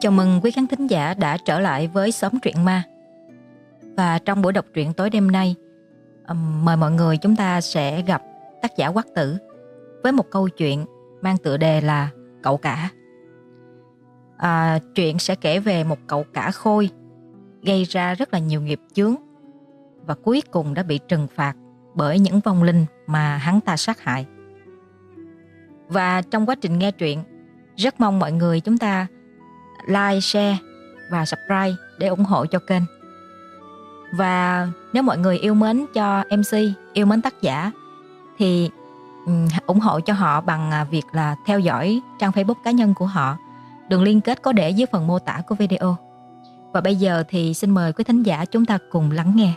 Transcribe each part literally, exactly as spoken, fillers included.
Chào mừng quý khán thính giả đã trở lại với Xóm Truyện Ma. Và trong buổi đọc truyện tối đêm nay, um, mời mọi người chúng ta sẽ gặp tác giả Quắc Tử với một câu chuyện mang tựa đề là Cậu Cả. À, truyện sẽ kể về một cậu cả khôi gây ra rất là nhiều nghiệp chướng và cuối cùng đã bị trừng phạt bởi những vong linh mà hắn ta sát hại. Và trong quá trình nghe truyện, rất mong mọi người chúng ta like, share và subscribe để ủng hộ cho kênh. Và nếu mọi người yêu mến cho em xê, yêu mến tác giả thì um, ủng hộ cho họ bằng việc là theo dõi trang Facebook cá nhân của họ. Đường liên kết có để dưới phần mô tả của video. Và bây giờ thì xin mời quý thính giả chúng ta cùng lắng nghe.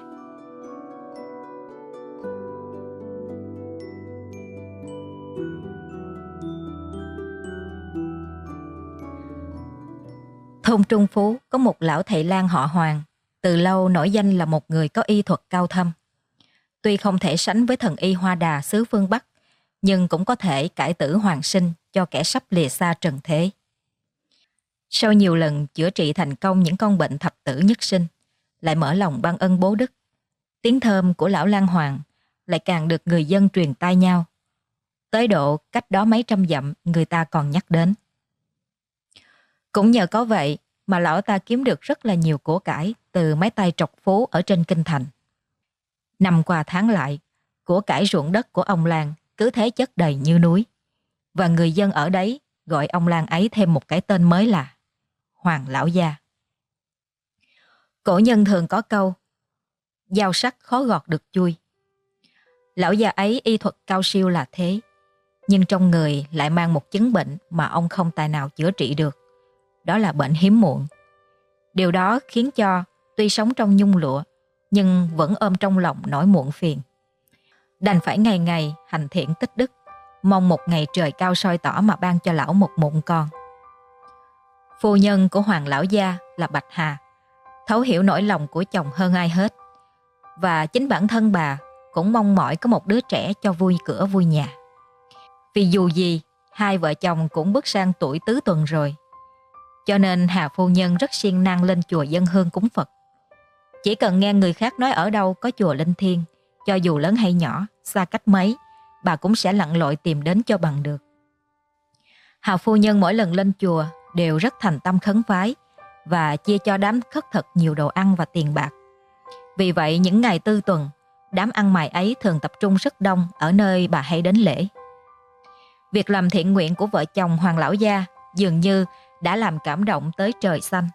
Thôn Trung Phú có một lão thầy lang họ Hoàng, từ lâu nổi danh là một người có y thuật cao thâm. Tuy không thể sánh với thần y Hoa Đà xứ phương Bắc, nhưng cũng có thể cải tử hoàn sinh cho kẻ sắp lìa xa trần thế. Sau nhiều lần chữa trị thành công những con bệnh thập tử nhất sinh, lại mở lòng ban ân bố đức, tiếng thơm của lão lang Hoàng lại càng được người dân truyền tai nhau. Tới độ cách đó mấy trăm dặm người ta còn nhắc đến. Cũng nhờ có vậy mà lão ta kiếm được rất là nhiều của cải từ mấy tay trọc phú ở trên kinh thành. Năm qua tháng lại, của cải ruộng đất của ông Lang cứ thế chất đầy như núi. Và người dân ở đấy gọi ông Lang ấy thêm một cái tên mới là Hoàng Lão Gia. Cổ nhân thường có câu, dao sắc khó gọt được chuôi. Lão gia ấy y thuật cao siêu là thế, nhưng trong người lại mang một chứng bệnh mà ông không tài nào chữa trị được. Đó là bệnh hiếm muộn. Điều đó khiến cho tuy sống trong nhung lụa nhưng vẫn ôm trong lòng nỗi muộn phiền. Đành phải ngày ngày hành thiện tích đức, mong một ngày trời cao soi tỏ mà ban cho lão một mụn con. Phu nhân của Hoàng Lão Gia là Bạch Hà thấu hiểu nỗi lòng của chồng hơn ai hết. Và chính bản thân bà cũng mong mỏi có một đứa trẻ cho vui cửa vui nhà. Vì dù gì, hai vợ chồng cũng bước sang tuổi tứ tuần rồi. Cho nên Hà phu nhân rất siêng năng lên chùa dâng hương cúng Phật. Chỉ cần nghe người khác nói ở đâu có chùa linh thiêng, cho dù lớn hay nhỏ, xa cách mấy, bà cũng sẽ lặn lội tìm đến cho bằng được. Hà phu nhân mỗi lần lên chùa đều rất thành tâm khấn vái và chia cho đám khất thực nhiều đồ ăn và tiền bạc. Vì vậy những ngày tư tuần, đám ăn mày ấy thường tập trung rất đông ở nơi bà hay đến lễ. Việc làm thiện nguyện của vợ chồng Hoàng Lão Gia dường như đã làm cảm động tới trời xanh.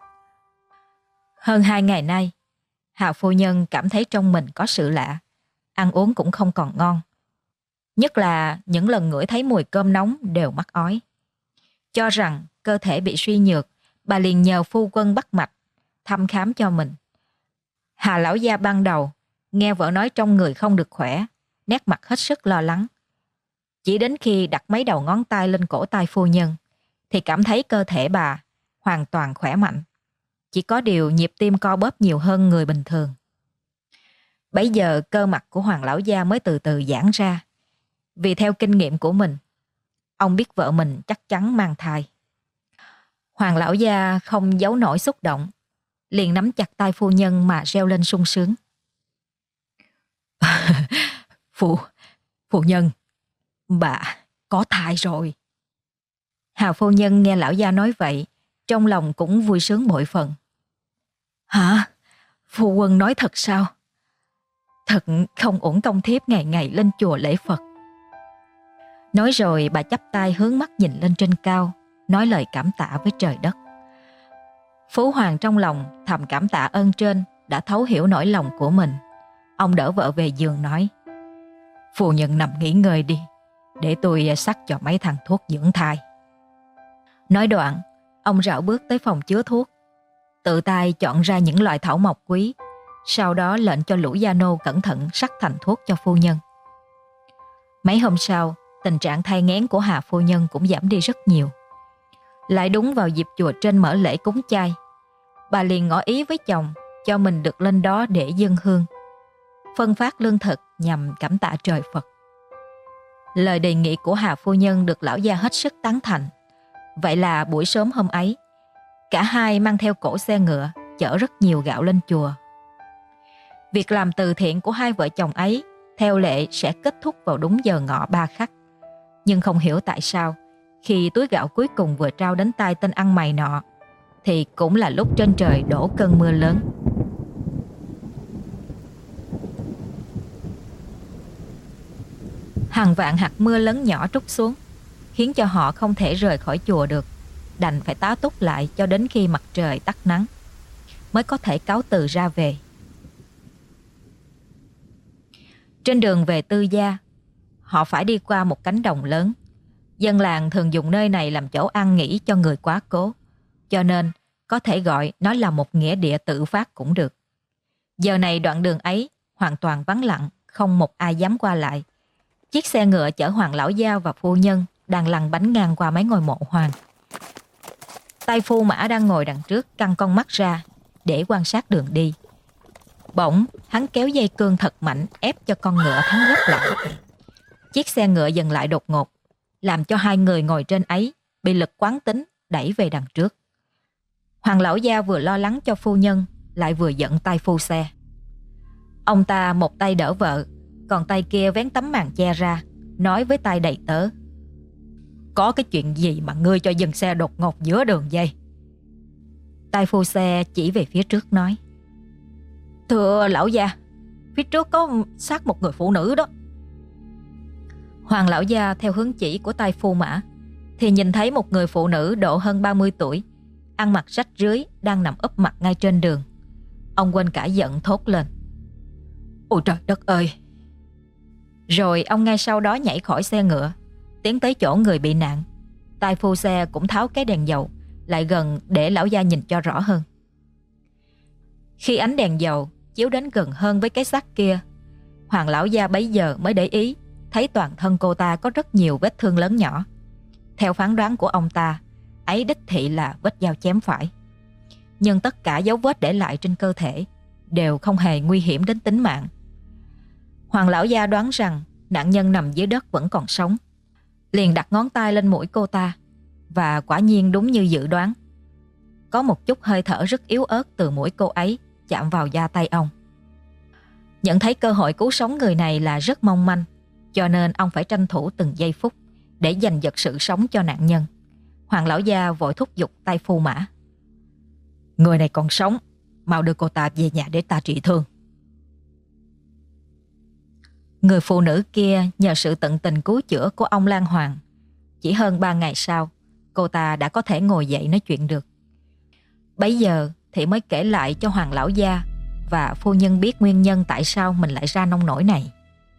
Hơn hai ngày nay, Hà phu nhân cảm thấy trong mình có sự lạ, ăn uống cũng không còn ngon. Nhất là những lần ngửi thấy mùi cơm nóng đều mắc ói. Cho rằng cơ thể bị suy nhược, bà liền nhờ phu quân bắt mạch, thăm khám cho mình. Hà Lão Gia ban đầu nghe vợ nói trong người không được khỏe, nét mặt hết sức lo lắng. Chỉ đến khi đặt mấy đầu ngón tay lên cổ tay phu nhân, thì cảm thấy cơ thể bà hoàn toàn khỏe mạnh. Chỉ có điều nhịp tim co bóp nhiều hơn người bình thường. Bấy giờ cơ mặt của Hoàng Lão Gia mới từ từ giãn ra. Vì theo kinh nghiệm của mình, ông biết vợ mình chắc chắn mang thai. Hoàng Lão Gia không giấu nổi xúc động, liền nắm chặt tay phu nhân mà reo lên sung sướng. Phu, phu nhân, bà có thai rồi. Hà phu nhân nghe lão gia nói vậy, trong lòng cũng vui sướng bội phần. Hả? Phu quân nói thật sao? Thật không uổng công thiếp ngày ngày lên chùa lễ Phật. Nói rồi bà chắp tay hướng mắt nhìn lên trên cao, nói lời cảm tạ với trời đất. Phú Hoàng trong lòng thầm cảm tạ ơn trên đã thấu hiểu nỗi lòng của mình. Ông đỡ vợ về giường nói, phu nhân nằm nghỉ ngơi đi, để tôi sắc cho mấy thằng thuốc dưỡng thai. Nói đoạn, ông rảo bước tới phòng chứa thuốc, tự tay chọn ra những loại thảo mộc quý, sau đó lệnh cho lũ gia nô cẩn thận sắc thành thuốc cho phu nhân. Mấy hôm sau, tình trạng thai nghén của Hà phu nhân cũng giảm đi rất nhiều. Lại đúng vào dịp chùa trên mở lễ cúng chay, bà liền ngỏ ý với chồng cho mình được lên đó để dâng hương, phân phát lương thực nhằm cảm tạ trời Phật. Lời đề nghị của Hà phu nhân được lão gia hết sức tán thành. Vậy là buổi sớm hôm ấy, Cả hai mang theo cỗ xe ngựa chở rất nhiều gạo lên chùa. Việc làm từ thiện của hai vợ chồng ấy theo lệ sẽ kết thúc vào đúng giờ ngọ ba khắc. Nhưng không hiểu tại sao, khi túi gạo cuối cùng vừa trao đến tay tên ăn mày nọ, thì cũng là lúc trên trời đổ cơn mưa lớn. Hàng vạn hạt mưa lớn nhỏ trút xuống, khiến cho họ không thể rời khỏi chùa được, đành phải tá túc lại cho đến khi mặt trời tắt nắng, mới có thể cáo từ ra về. Trên đường về Tư Gia, họ phải đi qua một cánh đồng lớn. Dân làng thường dùng nơi này làm chỗ an nghỉ cho người quá cố, cho nên có thể gọi nó là một nghĩa địa tự phát cũng được. Giờ này đoạn đường ấy hoàn toàn vắng lặng, không một ai dám qua lại. Chiếc xe ngựa chở Hoàng lão gia và phu nhân đang lăn bánh ngang qua mấy ngôi mộ Hoàng. Tay phu mã đang ngồi đằng trước căng con mắt ra để quan sát đường đi. Bỗng hắn kéo dây cương thật mạnh ép cho con ngựa thắng gấp lại. Chiếc xe ngựa dừng lại đột ngột, làm cho hai người ngồi trên ấy bị lực quán tính đẩy về đằng trước. Hoàng lão gia vừa lo lắng cho phu nhân, lại vừa giận tay phu xe. Ông ta một tay đỡ vợ, còn tay kia vén tấm màn che ra, nói với tay đầy tớ: "Có cái chuyện gì mà ngươi cho dừng xe đột ngột giữa đường vậy?" Tay phu xe chỉ về phía trước nói: "Thưa lão gia, phía trước có xác một người phụ nữ đó." Hoàng lão gia theo hướng chỉ của tay phu mã thì nhìn thấy một người phụ nữ độ hơn ba mươi tuổi, ăn mặc rách rưới, đang nằm úp mặt ngay trên đường. Ông quên cả giận thốt lên: "Ôi trời đất ơi!" Rồi ông ngay sau đó nhảy khỏi xe ngựa, tiến tới chỗ người bị nạn. Tay phu xe cũng tháo cái đèn dầu lại gần để lão gia nhìn cho rõ hơn. Khi ánh đèn dầu chiếu đến gần hơn với cái xác kia, Hoàng lão gia bấy giờ mới để ý thấy toàn thân cô ta có rất nhiều vết thương lớn nhỏ. Theo phán đoán của ông ta, ấy đích thị là vết dao chém phải. Nhưng tất cả dấu vết để lại trên cơ thể đều không hề nguy hiểm đến tính mạng. Hoàng lão gia đoán rằng nạn nhân nằm dưới đất vẫn còn sống, liền đặt ngón tay lên mũi cô ta, và quả nhiên đúng như dự đoán. Có một chút hơi thở rất yếu ớt từ mũi cô ấy chạm vào da tay ông. Nhận thấy cơ hội cứu sống người này là rất mong manh, cho nên ông phải tranh thủ từng giây phút để giành giật sự sống cho nạn nhân. Hoàng lão gia vội thúc giục tay phu mã: "Người này còn sống, mau đưa cô ta về nhà để ta trị thương." Người phụ nữ kia nhờ sự tận tình cứu chữa của ông Lan Hoàng, chỉ hơn ba ngày sau, cô ta đã có thể ngồi dậy nói chuyện được. Bấy giờ thì mới kể lại cho Hoàng lão gia và phu nhân biết nguyên nhân tại sao mình lại ra nông nổi này.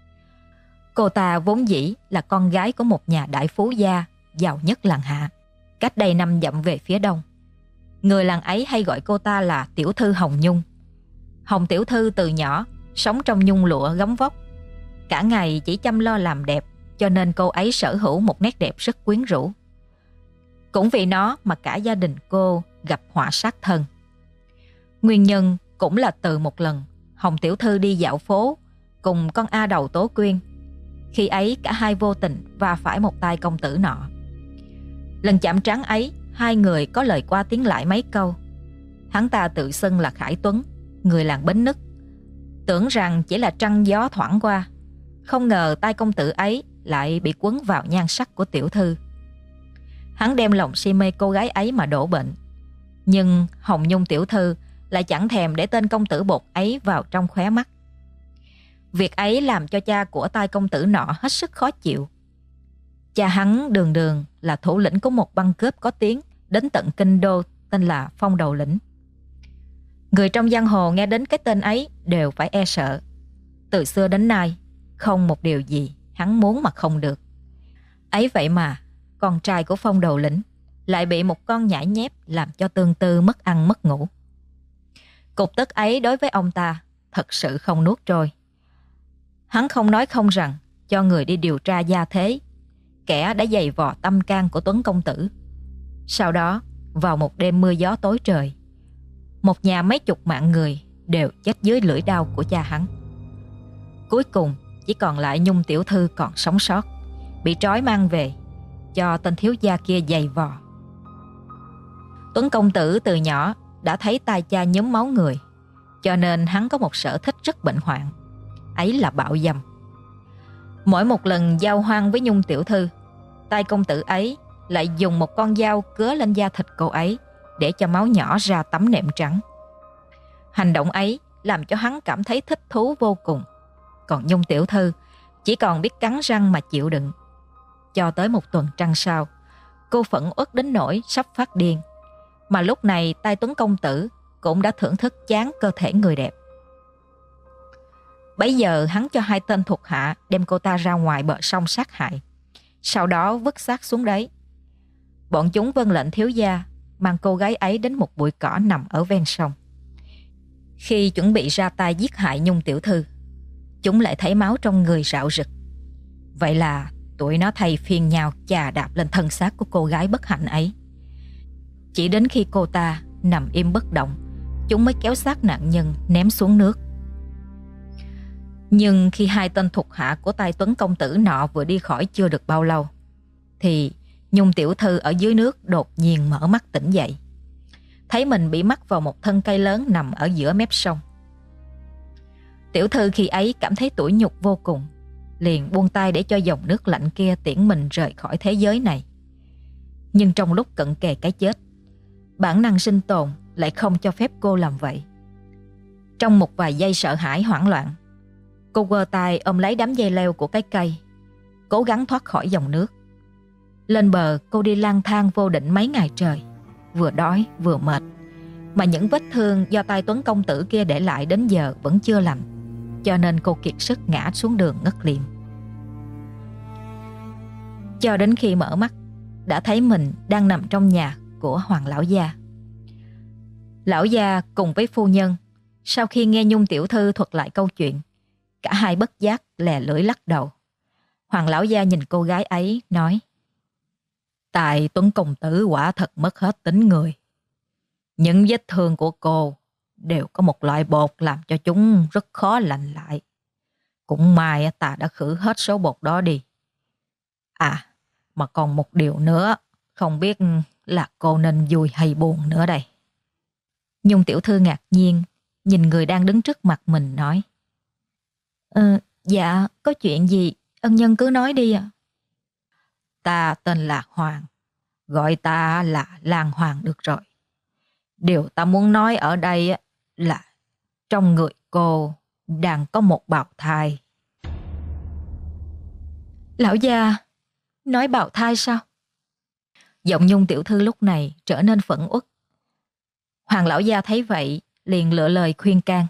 Cô ta vốn dĩ là con gái của một nhà đại phú gia giàu nhất làng Hạ, cách đây năm dặm về phía đông. Người làng ấy hay gọi cô ta là tiểu thư Hồng Nhung. Hồng tiểu thư từ nhỏ sống trong nhung lụa gấm vóc, cả ngày chỉ chăm lo làm đẹp, cho nên cô ấy sở hữu một nét đẹp rất quyến rũ. Cũng vì nó mà cả gia đình cô gặp họa sát thân. Nguyên nhân cũng là từ một lần Hồng tiểu thư đi dạo phố cùng con A Đầu Tố Quyên. Khi ấy cả hai vô tình va phải một tay công tử nọ. Lần chạm trán ấy, hai người có lời qua tiếng lại mấy câu. Hắn ta tự xưng là Khải Tuấn, người làng Bến Nứt, tưởng rằng chỉ là trăng gió thoảng qua. Không ngờ tay công tử ấy lại bị quấn vào nhan sắc của tiểu thư. Hắn đem lòng si mê cô gái ấy mà đổ bệnh. Nhưng Hồng Nhung tiểu thư lại chẳng thèm để tên công tử bột ấy vào trong khóe mắt. Việc ấy làm cho cha của tay công tử nọ hết sức khó chịu. Cha hắn đường đường là thủ lĩnh của một băng cướp có tiếng đến tận kinh đô tên là Phong Đầu Lĩnh. Người trong giang hồ nghe đến cái tên ấy đều phải e sợ. Từ xưa đến nay, không một điều gì hắn muốn mà không được. Ấy vậy mà, con trai của Phong Đầu Lĩnh lại bị một con nhãi nhép làm cho tương tư mất ăn mất ngủ. Cục tức ấy đối với ông ta thật sự không nuốt trôi. Hắn không nói không rằng cho người đi điều tra gia thế, kẻ đã giày vò tâm can của Tuấn công tử. Sau đó, vào một đêm mưa gió tối trời, một nhà mấy chục mạng người đều chết dưới lưỡi đao của cha hắn. Cuối cùng chỉ còn lại Nhung tiểu thư còn sống sót, bị trói mang về cho tên thiếu gia kia giày vò. Tuấn công tử từ nhỏ đã thấy tai cha nhuốm máu người, cho nên hắn có một sở thích rất bệnh hoạn, ấy là bạo dâm. Mỗi một lần giao hoan với Nhung tiểu thư, tai công tử ấy lại dùng một con dao cứa lên da thịt cô ấy để cho máu nhỏ ra tấm nệm trắng. Hành động ấy làm cho hắn cảm thấy thích thú vô cùng. Còn Nhung tiểu thư chỉ còn biết cắn răng mà chịu đựng. Cho tới một tuần trăng sau, cô phẫn uất đến nỗi sắp phát điên. Mà lúc này tai Tuấn công tử cũng đã thưởng thức chán cơ thể người đẹp. Bấy giờ hắn cho hai tên thuộc hạ đem cô ta ra ngoài bờ sông sát hại, sau đó vứt xác xuống đấy. Bọn chúng vâng lệnh thiếu gia mang cô gái ấy đến một bụi cỏ nằm ở ven sông. Khi chuẩn bị ra tay giết hại Nhung tiểu thư, chúng lại thấy máu trong người rạo rực. Vậy là tụi nó thay phiên nhau chà đạp lên thân xác của cô gái bất hạnh ấy. Chỉ đến khi cô ta nằm im bất động, chúng mới kéo xác nạn nhân ném xuống nước. Nhưng khi hai tên thuộc hạ của tai Tuấn công tử nọ vừa đi khỏi chưa được bao lâu, thì Nhung tiểu thư ở dưới nước đột nhiên mở mắt tỉnh dậy, thấy mình bị mắc vào một thân cây lớn nằm ở giữa mép sông. Tiểu thư khi ấy cảm thấy tủi nhục vô cùng, liền buông tay để cho dòng nước lạnh kia tiễn mình rời khỏi thế giới này. Nhưng trong lúc cận kề cái chết, bản năng sinh tồn lại không cho phép cô làm vậy. Trong một vài giây sợ hãi hoảng loạn, cô quơ tay ôm lấy đám dây leo của cái cây, cố gắng thoát khỏi dòng nước. Lên bờ, cô đi lang thang vô định mấy ngày trời, vừa đói vừa mệt, mà những vết thương do tai Tuấn công tử kia để lại đến giờ vẫn chưa lành, cho nên cô kiệt sức ngã xuống đường ngất liệm. Cho đến khi mở mắt, đã thấy mình đang nằm trong nhà của Hoàng lão gia. Lão gia cùng với phu nhân, sau khi nghe Nhung tiểu thư thuật lại câu chuyện, cả hai bất giác lè lưỡi lắc đầu. Hoàng lão gia nhìn cô gái ấy nói: "Tai Tuấn công tử quả thật mất hết tính người. Những vết thương của cô đều có một loại bột làm cho chúng rất khó lành lại. Cũng may ta đã khử hết số bột đó đi. À, mà còn một điều nữa, không biết là cô nên vui hay buồn nữa đây." Nhung tiểu thư ngạc nhiên nhìn người đang đứng trước mặt mình nói: Ờ, dạ, có chuyện gì ân nhân cứ nói đi ạ. Ta tên là Hoàng, gọi ta là Lan Hoàng được rồi. Điều ta muốn nói ở đây là trong người cô đang có một bào thai. Lão gia, nói bào thai sao? Giọng Nhung tiểu thư lúc này trở nên phẫn uất. Hoàng lão gia thấy vậy liền lựa lời khuyên can: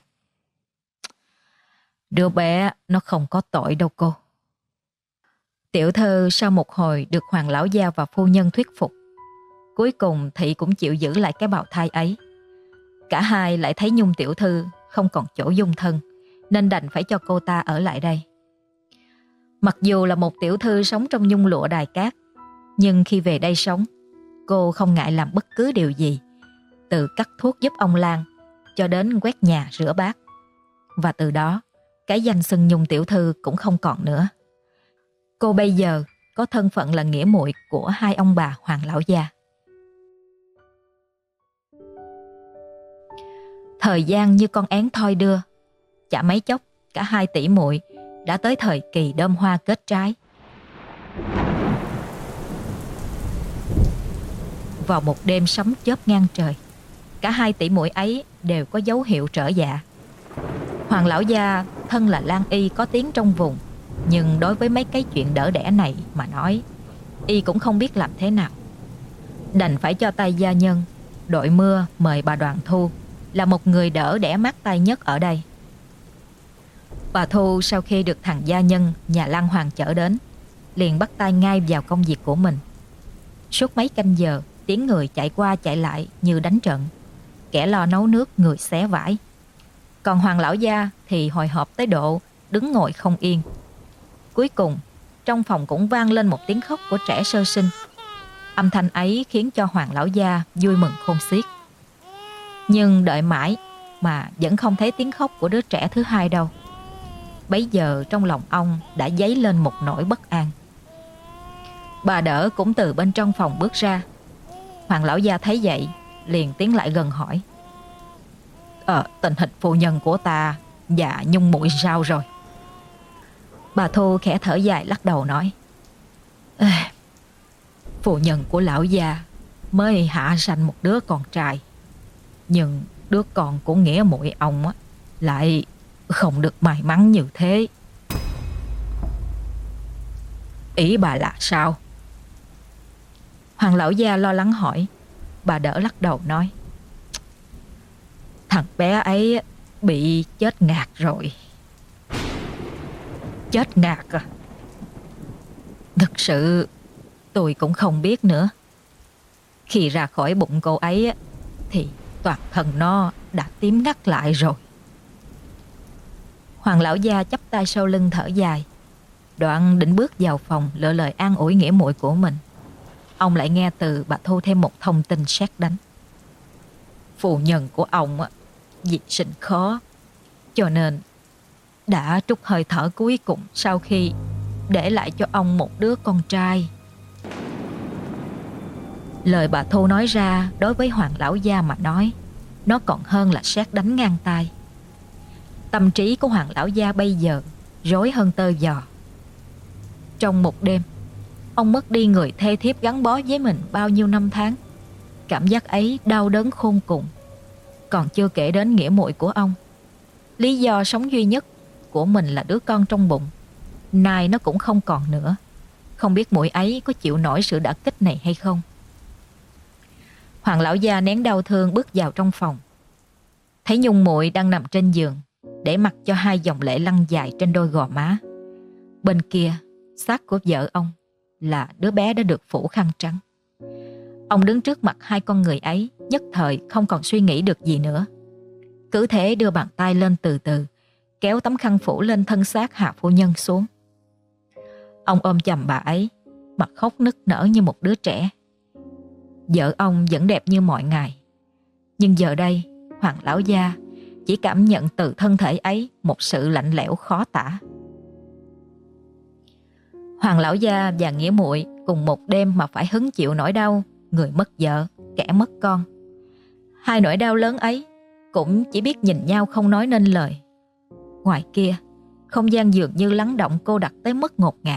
Đứa bé nó không có tội đâu cô. Tiểu thư sau một hồi được Hoàng lão gia và phu nhân thuyết phục, cuối cùng thị cũng chịu giữ lại cái bào thai ấy. Cả hai lại thấy Nhung tiểu thư không còn chỗ dung thân, nên đành phải cho cô ta ở lại đây. Mặc dù là một tiểu thư sống trong nhung lụa đài cát, nhưng khi về đây sống, cô không ngại làm bất cứ điều gì, từ cắt thuốc giúp ông Lan cho đến quét nhà rửa bát. Và từ đó, cái danh xưng Nhung tiểu thư cũng không còn nữa. Cô bây giờ có thân phận là nghĩa muội của hai ông bà Hoàng lão gia. Thời gian như con én thoi đưa, chả mấy chốc cả hai tỷ muội đã tới thời kỳ đơm hoa kết trái. Vào một đêm sấm chớp ngang trời, cả hai tỷ muội ấy đều có dấu hiệu trở dạ. Hoàng lão gia thân là Lan y có tiếng trong vùng, nhưng đối với mấy cái chuyện đỡ đẻ này mà nói, y cũng không biết làm thế nào. Đành phải cho tay gia nhân đội mưa mời bà Đoàn Thu, là một người đỡ đẻ mát tay nhất ở đây. Bà Thu sau khi được thằng gia nhân nhà Lan Hoàng chở đến, liền bắt tay ngay vào công việc của mình. Suốt mấy canh giờ, tiếng người chạy qua chạy lại như đánh trận, kẻ lo nấu nước người xé vải. Còn Hoàng lão gia thì hồi hộp tới độ đứng ngồi không yên. Cuối cùng, trong phòng cũng vang lên một tiếng khóc của trẻ sơ sinh. Âm thanh ấy khiến cho Hoàng lão gia vui mừng khôn xiết. Nhưng đợi mãi mà vẫn không thấy tiếng khóc của đứa trẻ thứ hai đâu. Bấy giờ trong lòng ông đã dấy lên một nỗi bất an. Bà đỡ cũng từ bên trong phòng bước ra. Hoàng lão gia thấy vậy liền tiến lại gần hỏi: Ờ, tình hình phu nhân của ta và Nhung muội sao rồi? Bà Thu khẽ thở dài lắc đầu nói: Ê, phu nhân của lão gia mới hạ sanh một đứa con trai, nhưng đứa con của nghĩa muội ông á, lại không được may mắn như thế. Ý bà là sao? Hoàng lão gia lo lắng hỏi. Bà đỡ lắc đầu nói: Thằng bé ấy bị chết ngạt rồi. Chết ngạt à? Thực sự tôi cũng không biết nữa. Khi ra khỏi bụng cô ấy thì toàn thân nó đã tím ngắt lại rồi. Hoàng lão gia chắp tay sau lưng thở dài. Đoạn định bước vào phòng lựa lời an ủi nghĩa muội của mình, ông lại nghe từ bà Thu thêm một thông tin sét đánh. Phu nhân của ông vì sinh khó, cho nên đã trút hơi thở cuối cùng sau khi để lại cho ông một đứa con trai. Lời bà Thu nói ra đối với Hoàng lão gia mà nói, nó còn hơn là sét đánh ngang tai. Tâm trí của Hoàng lão gia bây giờ rối hơn tơ giò. Trong một đêm, ông mất đi người thê thiếp gắn bó với mình bao nhiêu năm tháng. Cảm giác ấy đau đớn khôn cùng. Còn chưa kể đến nghĩa muội của ông. Lý do sống duy nhất của mình là đứa con trong bụng, nay nó cũng không còn nữa. Không biết muội ấy có chịu nổi sự đả kích này hay không. Hoàng lão gia nén đau thương bước vào trong phòng, thấy Nhung muội đang nằm trên giường, để mặc cho hai dòng lệ lăn dài trên đôi gò má. Bên kia, xác của vợ ông là đứa bé đã được phủ khăn trắng. Ông đứng trước mặt hai con người ấy, nhất thời không còn suy nghĩ được gì nữa. Cứ thế đưa bàn tay lên từ từ, kéo tấm khăn phủ lên thân xác Hà phu nhân xuống. Ông ôm chầm bà ấy, mặt khóc nức nở như một đứa trẻ. Vợ ông vẫn đẹp như mọi ngày, nhưng giờ đây Hoàng lão gia chỉ cảm nhận từ thân thể ấy một sự lạnh lẽo khó tả. Hoàng lão gia và nghĩa muội cùng một đêm mà phải hứng chịu nỗi đau người mất vợ, kẻ mất con. Hai nỗi đau lớn ấy cũng chỉ biết nhìn nhau không nói nên lời. Ngoài kia, không gian dường như lắng động cô đặc tới mức ngột ngạt.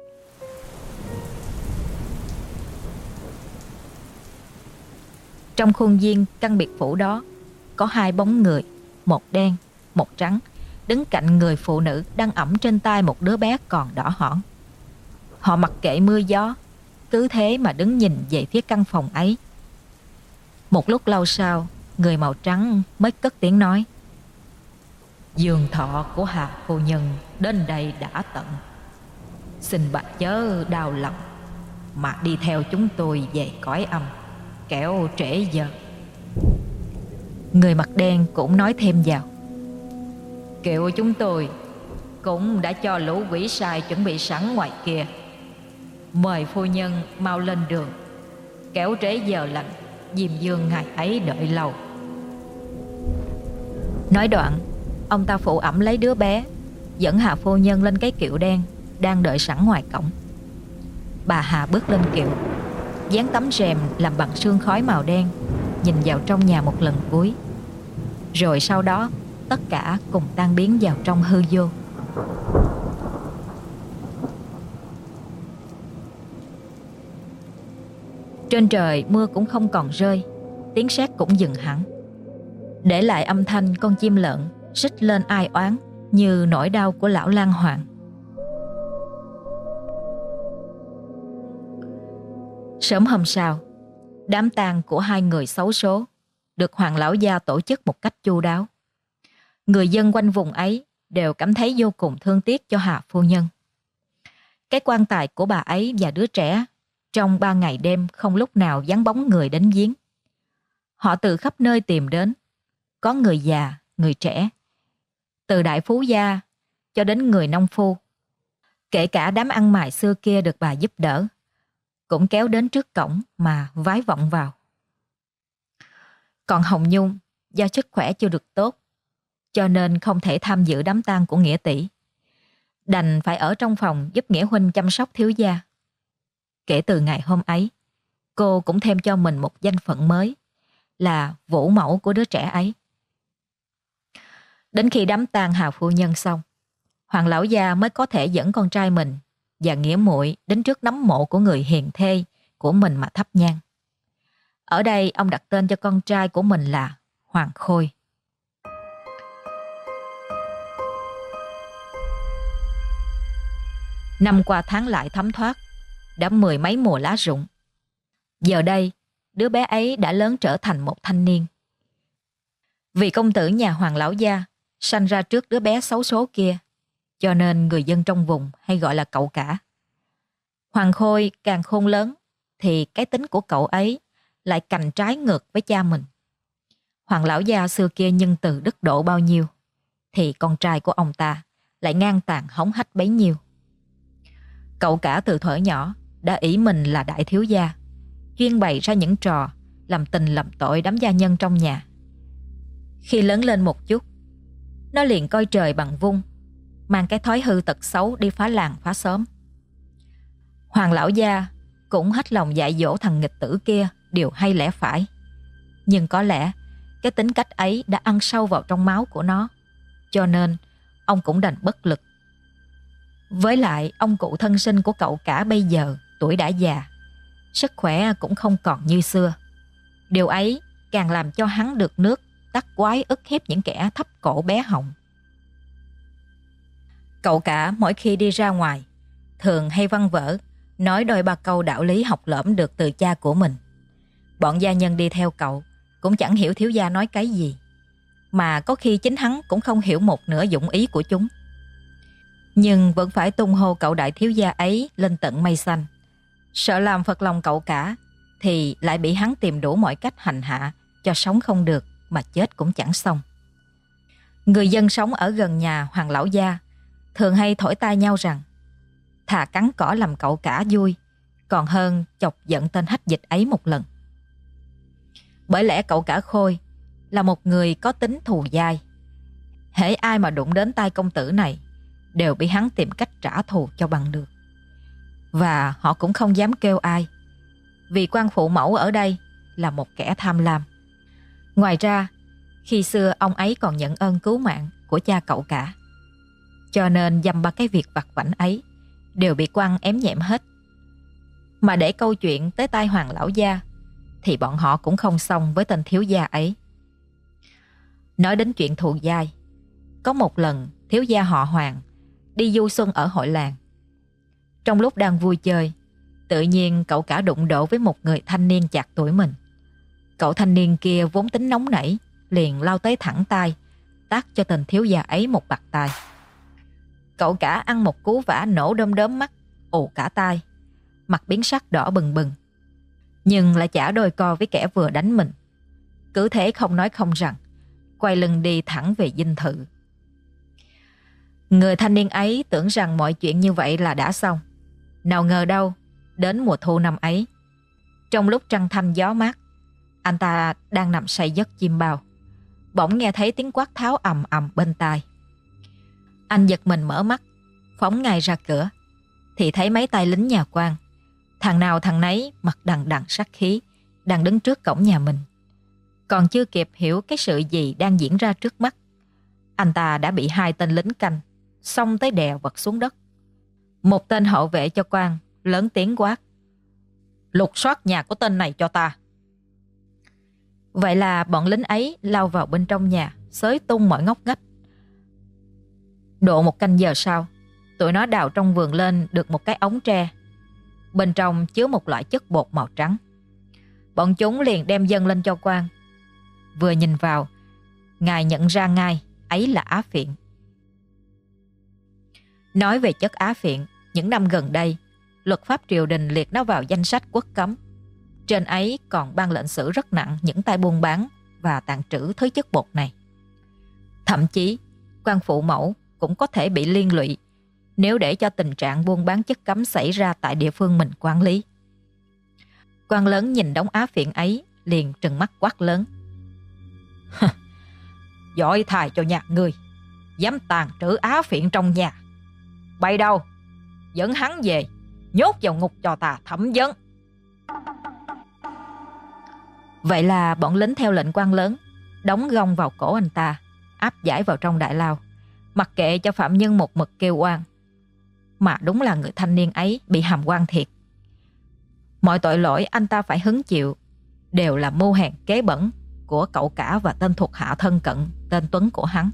Trong khuôn viên căn biệt phủ đó, có hai bóng người, một đen, một trắng, đứng cạnh người phụ nữ đang ẵm trên tay một đứa bé còn đỏ hỏn. Họ mặc kệ mưa gió, cứ thế mà đứng nhìn về phía căn phòng ấy. Một lúc lâu sau, người màu trắng mới cất tiếng nói: Dương thọ của Hà phu nhân đến đây đã tận. Xin bà chớ đau lòng mà đi theo chúng tôi về cõi âm, kẻo trễ giờ. Người mặc đen cũng nói thêm vào: Kiệu chúng tôi cũng đã cho lũ quỷ sai chuẩn bị sẵn ngoài kia. Mời phu nhân mau lên đường, kẻo trễ giờ lành, Diêm Dương ngày ấy đợi lâu. Nói đoạn, ông ta phụ ẵm lấy đứa bé, dẫn Hà phu nhân lên cái kiệu đen đang đợi sẵn ngoài cổng. Bà Hà bước lên kiệu, dán tấm rèm làm bằng sương khói màu đen, nhìn vào trong nhà một lần cuối. Rồi sau đó tất cả cùng tan biến vào trong hư vô. Trên trời mưa cũng không còn rơi, tiếng sét cũng dừng hẳn, để lại âm thanh con chim lợn rít lên ai oán như nỗi đau của lão lang hoàng. Sớm hôm sau, đám tang của hai người xấu số được Hoàng lão gia tổ chức một cách chu đáo. Người dân quanh vùng ấy đều cảm thấy vô cùng thương tiếc cho Hà phu nhân. Cái quan tài của bà ấy và đứa trẻ trong ba ngày đêm không lúc nào vắng bóng người đến viếng. Họ từ khắp nơi tìm đến, có người già, người trẻ, từ đại phú gia cho đến người nông phu. Kể cả đám ăn mày xưa kia được bà giúp đỡ, cũng kéo đến trước cổng mà vái vọng vào. Còn Hồng Nhung, do sức khỏe chưa được tốt, cho nên không thể tham dự đám tang của Nghĩa tỷ, đành phải ở trong phòng giúp Nghĩa huynh chăm sóc thiếu gia. Kể từ ngày hôm ấy, cô cũng thêm cho mình một danh phận mới là vũ mẫu của đứa trẻ ấy. Đến khi đám tang Hào phu nhân xong, Hoàng lão gia mới có thể dẫn con trai mình và nghĩa muội đến trước nấm mộ của người hiền thê của mình mà thắp nhang. Ở đây ông đặt tên cho con trai của mình là Hoàng Khôi. Năm qua tháng lại thấm thoát, đã mười mấy mùa lá rụng. Giờ đây, đứa bé ấy đã lớn trở thành một thanh niên. Vì công tử nhà Hoàng lão gia sanh ra trước đứa bé xấu số kia, cho nên người dân trong vùng hay gọi là cậu cả. Hoàng Khôi càng khôn lớn thì cái tính của cậu ấy lại cành trái ngược với cha mình. Hoàng lão gia xưa kia nhân từ đức độ bao nhiêu, thì con trai của ông ta lại ngang tàn hống hách bấy nhiêu. Cậu cả từ thuở nhỏ đã ỷ mình là đại thiếu gia, chuyên bày ra những trò làm tình làm tội đám gia nhân trong nhà. Khi lớn lên một chút, nó liền coi trời bằng vung, mang cái thói hư tật xấu đi phá làng phá xóm. Hoàng lão gia cũng hết lòng dạy dỗ thằng nghịch tử kia điều hay lẽ phải. Nhưng có lẽ cái tính cách ấy đã ăn sâu vào trong máu của nó, cho nên ông cũng đành bất lực. Với lại ông cụ thân sinh của cậu cả bây giờ tuổi đã già, sức khỏe cũng không còn như xưa. Điều ấy càng làm cho hắn được nước tắc quái ức hiếp những kẻ thấp cổ bé họng. Cậu cả mỗi khi đi ra ngoài thường hay văn vở nói đôi ba câu đạo lý học lỏm được từ cha của mình. Bọn gia nhân đi theo cậu cũng chẳng hiểu thiếu gia nói cái gì, mà có khi chính hắn cũng không hiểu một nửa dụng ý của chúng. Nhưng vẫn phải tung hô cậu đại thiếu gia ấy lên tận mây xanh. Sợ làm phật lòng cậu cả thì lại bị hắn tìm đủ mọi cách hành hạ, cho sống không được mà chết cũng chẳng xong. Người dân sống ở gần nhà Hoàng lão gia thường hay thổi tai nhau rằng thà cắn cỏ làm cậu cả vui, còn hơn chọc giận tên hách dịch ấy một lần. Bởi lẽ cậu cả Khôi là một người có tính thù dai. Hễ ai mà đụng đến tay công tử này đều bị hắn tìm cách trả thù cho bằng được. Và họ cũng không dám kêu ai, vì quan phụ mẫu ở đây là một kẻ tham lam. Ngoài ra, khi xưa ông ấy còn nhận ơn cứu mạng của cha cậu cả, cho nên dăm ba cái việc vặt vãnh ấy đều bị quan ém nhẹm hết. Mà để câu chuyện tới tai Hoàng lão gia thì bọn họ cũng không xong với tên thiếu gia ấy. Nói đến chuyện thù dai, có một lần thiếu gia họ Hoàng đi du xuân ở hội làng. Trong lúc đang vui chơi, tự nhiên cậu cả đụng độ với một người thanh niên chạc tuổi mình. Cậu thanh niên kia vốn tính nóng nảy, liền lao tới thẳng tay, tát cho tên thiếu gia ấy một bạt tai. Cậu cả ăn một cú vả nổ đom đóm mắt, ù cả tai, mặt biến sắc đỏ bừng bừng, nhưng lại chả đôi co với kẻ vừa đánh mình. Cứ thế không nói không rằng, quay lưng đi thẳng về dinh thự. Người thanh niên ấy tưởng rằng mọi chuyện như vậy là đã xong. Nào ngờ đâu, đến mùa thu năm ấy, trong lúc trăng thanh gió mát, anh ta đang nằm say giấc chim bao, bỗng nghe thấy tiếng quát tháo ầm ầm bên tai. Anh giật mình mở mắt, phóng ngay ra cửa, thì thấy mấy tay lính nhà quan, thằng nào thằng nấy mặt đằng đằng sát khí, đang đứng trước cổng nhà mình. Còn chưa kịp hiểu cái sự gì đang diễn ra trước mắt, anh ta đã bị hai tên lính canh xông tới đè vật xuống đất. Một tên hậu vệ cho quan lớn tiếng quát: "Lục soát nhà của tên này cho ta." Vậy là bọn lính ấy lao vào bên trong nhà, xới tung mọi ngóc ngách. Độ một canh giờ sau, tụi nó đào trong vườn lên được một cái ống tre, bên trong chứa một loại chất bột màu trắng. Bọn chúng liền đem dâng lên cho quan. Vừa nhìn vào, ngài nhận ra ngay ấy là á phiện. Nói về chất á phiện, những năm gần đây, luật pháp triều đình liệt nó vào danh sách quốc cấm. Trên ấy còn ban lệnh xử rất nặng những tay buôn bán và tàng trữ thứ chất bột này. Thậm chí, quan phụ mẫu cũng có thể bị liên lụy nếu để cho tình trạng buôn bán chất cấm xảy ra tại địa phương mình quản lý. Quan lớn nhìn đống á phiện ấy liền trừng mắt quát lớn: "Giỏi thài cho nhà ngươi, dám tàn trữ á phiện trong nhà. Bày đâu, dẫn hắn về, nhốt vào ngục cho ta thẩm vấn." Vậy là bọn lính theo lệnh quan lớn đóng gông vào cổ anh ta, áp giải vào trong đại lao, mặc kệ cho phạm nhân một mực kêu oan. Mà đúng là người thanh niên ấy bị hàm oan thiệt. Mọi tội lỗi anh ta phải hứng chịu đều là mưu hèn kế bẩn của cậu cả và tên thuộc hạ thân cận tên Tuấn của hắn.